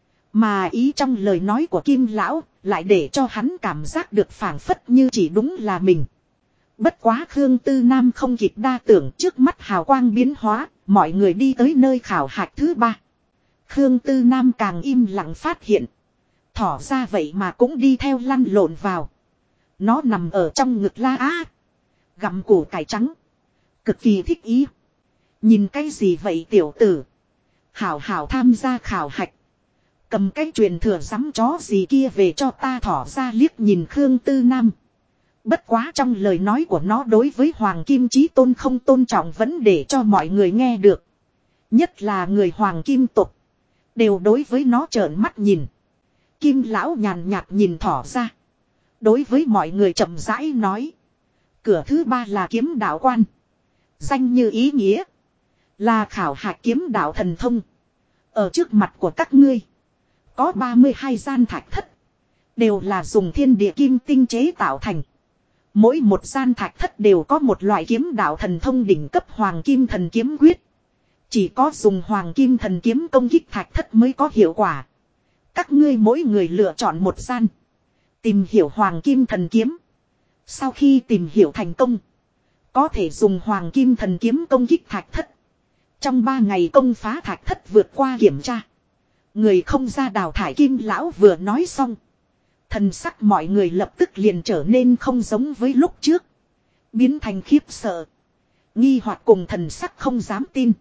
[SPEAKER 1] Mà ý trong lời nói của Kim Lão lại để cho hắn cảm giác được phảng phất như chỉ đúng là mình. Bất quá Khương Tư Nam không kịp đa tưởng, trước mắt hào quang biến hóa, mọi người đi tới nơi khảo hạch thứ 3. Khương Tư Nam càng im lặng phát hiện. Thỏ ra vậy mà cũng đi theo lăn lộn vào. Nó nằm ở trong ngực La Á. Gặm củ cải trắng. Cực kỳ thích ý. Nhìn cái gì vậy tiểu tử. Hảo hảo tham gia khảo hạch. Cầm cái truyền thừa rắm chó gì kia về cho ta, thỏ ra liếc nhìn Khương Tư Nam. Bất quá trong lời nói của nó đối với Hoàng Kim Chí Tôn không tôn trọng vẫn để cho mọi người nghe được. Nhất là người Hoàng Kim tộc. Đều đối với nó trợn mắt nhìn. Kim Lão nhàn nhạt nhìn thỏ ra. Đối với mọi người chậm rãi nói. Cửa thứ 3 là kiếm đạo quan. Danh như ý nghĩa. Là khảo hạch kiếm đạo thần thông. Ở trước mặt của các ngươi. Có 32 gian thạch thất. Đều là dùng thiên địa kim tinh chế tạo thành. Mỗi một gian thạch thất đều có một loại kiếm đạo thần thông đỉnh cấp Hoàng Kim Thần Kiếm Quyết. Chỉ có dùng Hoàng Kim Thần Kiếm công kích thạch thất mới có hiệu quả. Các ngươi mỗi người lựa chọn một gian. Tìm hiểu Hoàng Kim Thần Kiếm. Sau khi tìm hiểu thành công. Có thể dùng Hoàng Kim Thần Kiếm công kích thạch thất. Trong 3 ngày công phá thạch thất vượt qua kiểm tra. Người không ra đào thải. Kim Lão vừa nói xong. Thần sắc mọi người lập tức liền trở nên không giống với lúc trước. Biến thành khiếp sợ. Nghi hoặc cùng thần sắc không dám tin.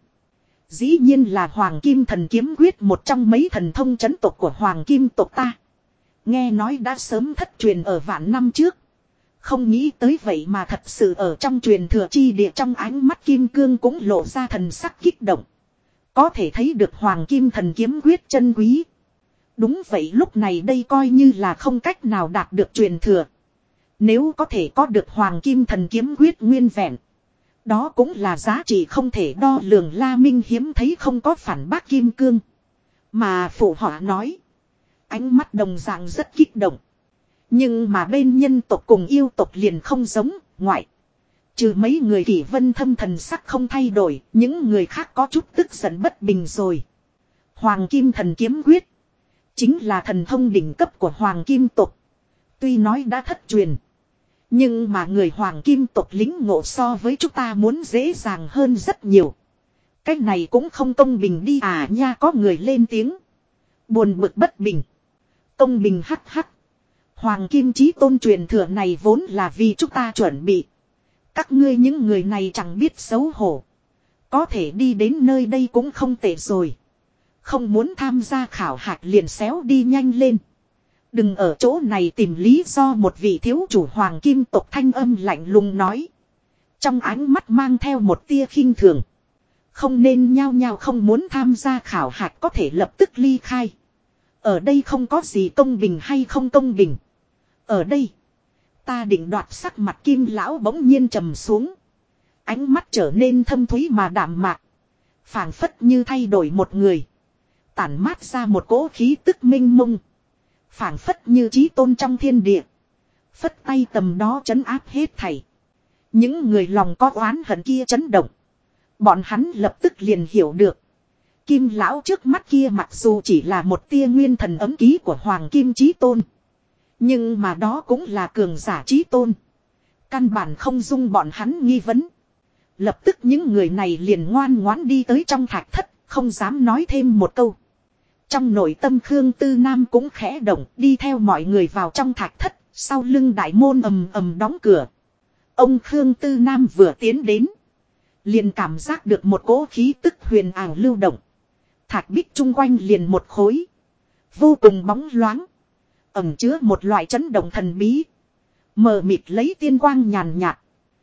[SPEAKER 1] Dĩ nhiên là Hoàng Kim Thần Kiếm Quyết, một trong mấy thần thông chấn tộc của Hoàng Kim tộc ta. Nghe nói đã sớm thất truyền ở vạn năm trước. Không nghĩ tới vậy mà thật sự ở trong truyền thừa chi địa. Trong ánh mắt Kim Cương cũng lộ ra thần sắc kích động. Có thể thấy được Hoàng Kim Thần Kiếm Quyết chân quý. Đúng vậy, lúc này đây coi như là không cách nào đạt được truyền thừa. Nếu có thể có được Hoàng Kim Thần Kiếm Quyết nguyên vẹn. Đó cũng là giá trị không thể đo lường. La Minh hiếm thấy không có phản bác Kim Cương. Mà phụ họ nói. Ánh mắt đồng dạng rất kích động. Nhưng mà bên nhân tộc cùng yêu tộc liền không giống, ngoại. Trừ mấy người Kỷ Vân Thâm thần sắc không thay đổi, những người khác có chút tức giận bất bình rồi. Hoàng Kim Thần Kiếm Quyết. Chính là thần thông đỉnh cấp của Hoàng Kim tộc. Tuy nói đã thất truyền. Nhưng mà người Hoàng Kim tộc lính ngộ so với chúng ta muốn dễ dàng hơn rất nhiều. Cái này cũng không công bình đi à nha, có người lên tiếng. Buồn bực bất bình. Công bình hắc hắc. Hoàng Kim Chí Tôn truyền thừa này vốn là vì chúng ta chuẩn bị. Các ngươi những người này chẳng biết xấu hổ. Có thể đi đến nơi đây cũng không tệ rồi. Không muốn tham gia khảo hạch liền xéo đi nhanh lên. Đừng ở chỗ này tìm lý do. Một vị thiếu chủ Hoàng Kim tộc thanh âm lạnh lùng nói. Trong ánh mắt mang theo một tia khinh thường. Không nên nhao nhao không muốn tham gia khảo hạch, có thể lập tức ly khai. Ở đây không có gì công bình hay không công bình. Ở đây, ta định đoạt. Sắc mặt Kim Lão bỗng nhiên trầm xuống. Ánh mắt trở nên thâm thúy mà đạm mạc. Phảng phất như thay đổi một người. Tản mát ra một cỗ khí tức minh mông. Phảng phất như Chí Tôn trong thiên địa. Phất tay tầm đó trấn áp hết thảy. Những người lòng có oán hận kia chấn động. Bọn hắn lập tức liền hiểu được. Kim Lão trước mắt kia mặc dù chỉ là một tia nguyên thần ấm ký của Hoàng Kim Chí Tôn. Nhưng mà đó cũng là cường giả Chí Tôn. Căn bản không dung bọn hắn nghi vấn. Lập tức những người này liền ngoan ngoãn đi tới trong thạch thất, không dám nói thêm một câu. Trong nội tâm Khương Tư Nam cũng khẽ động, đi theo mọi người vào trong thạch thất, sau lưng đại môn ầm ầm đóng cửa. Ông Khương Tư Nam vừa tiến đến, liền cảm giác được một cỗ khí tức huyền ảo lưu động. Thạch bích chung quanh liền một khối, vô cùng bóng loáng, ẩn chứa một loại chấn động thần bí, mờ mịt lấy tiên quang nhàn nhạt.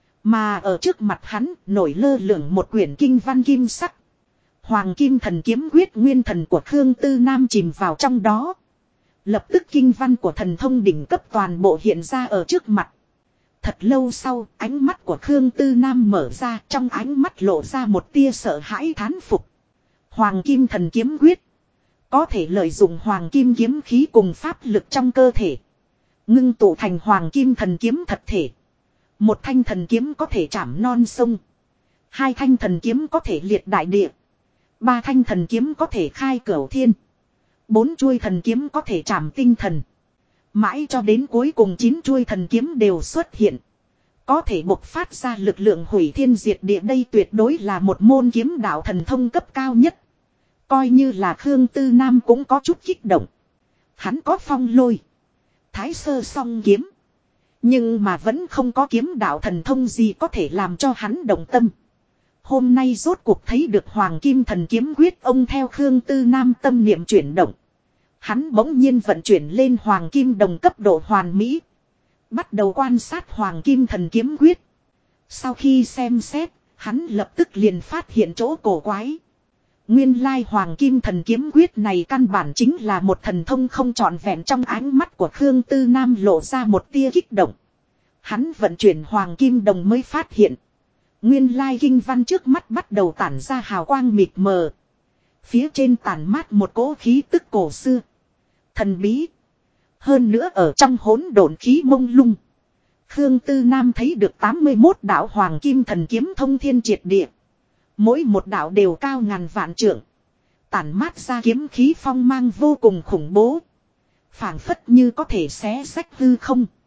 [SPEAKER 1] Mà ở trước mặt hắn nổi lơ lửng một quyển kinh văn kim sắc. Hoàng Kim Thần Kiếm Quyết nguyên thần của Khương Tư Nam chìm vào trong đó. Lập tức kinh văn của thần thông đỉnh cấp toàn bộ hiện ra ở trước mặt. Thật lâu sau, ánh mắt của Khương Tư Nam mở ra, trong ánh mắt lộ ra một tia sợ hãi thán phục. Hoàng kim thần kiếm quyết. Có thể lợi dụng hoàng kim kiếm khí cùng pháp lực trong cơ thể. Ngưng tụ thành hoàng kim thần kiếm thật thể. Một thanh thần kiếm có thể chảm non sông. Hai thanh thần kiếm có thể liệt đại địa. Ba thanh thần kiếm có thể khai cửu thiên. Bốn chuôi thần kiếm có thể chảm tinh thần. Mãi cho đến cuối cùng 9 chuôi thần kiếm đều xuất hiện. Có thể bộc phát ra lực lượng hủy thiên diệt địa, đây tuyệt đối là một môn kiếm đạo thần thông cấp cao nhất. Coi như là Khương Tư Nam cũng có chút kích động. Hắn có phong lôi, thái sơ song kiếm. Nhưng mà vẫn không có kiếm đạo thần thông gì có thể làm cho hắn động tâm. Hôm nay rốt cuộc thấy được Hoàng Kim Thần Kiếm Quyết, ông theo Khương Tư Nam tâm niệm chuyển động. Hắn bỗng nhiên vận chuyển lên Hoàng Kim Đồng cấp độ hoàn mỹ. Bắt đầu quan sát Hoàng Kim Thần Kiếm Quyết. Sau khi xem xét, hắn lập tức liền phát hiện chỗ cổ quái. Nguyên lai Hoàng Kim Thần Kiếm Quyết này căn bản chính là một thần thông không trọn vẹn. Trong ánh mắt của Khương Tư Nam lộ ra một tia kích động. Hắn vận chuyển Hoàng Kim Đồng mới phát hiện. Nguyên lai kinh văn trước mắt bắt đầu tản ra hào quang mịt mờ. Phía trên tản mát một cỗ khí tức cổ xưa, thần bí. Hơn nữa ở trong hỗn độn khí mông lung, Khương Tư Nam thấy được 81 đạo Hoàng Kim Thần Kiếm thông thiên triệt địa. Mỗi một đạo đều cao ngàn vạn trượng, tản mát ra kiếm khí phong mang vô cùng khủng bố. Phảng phất như có thể xé rách hư không.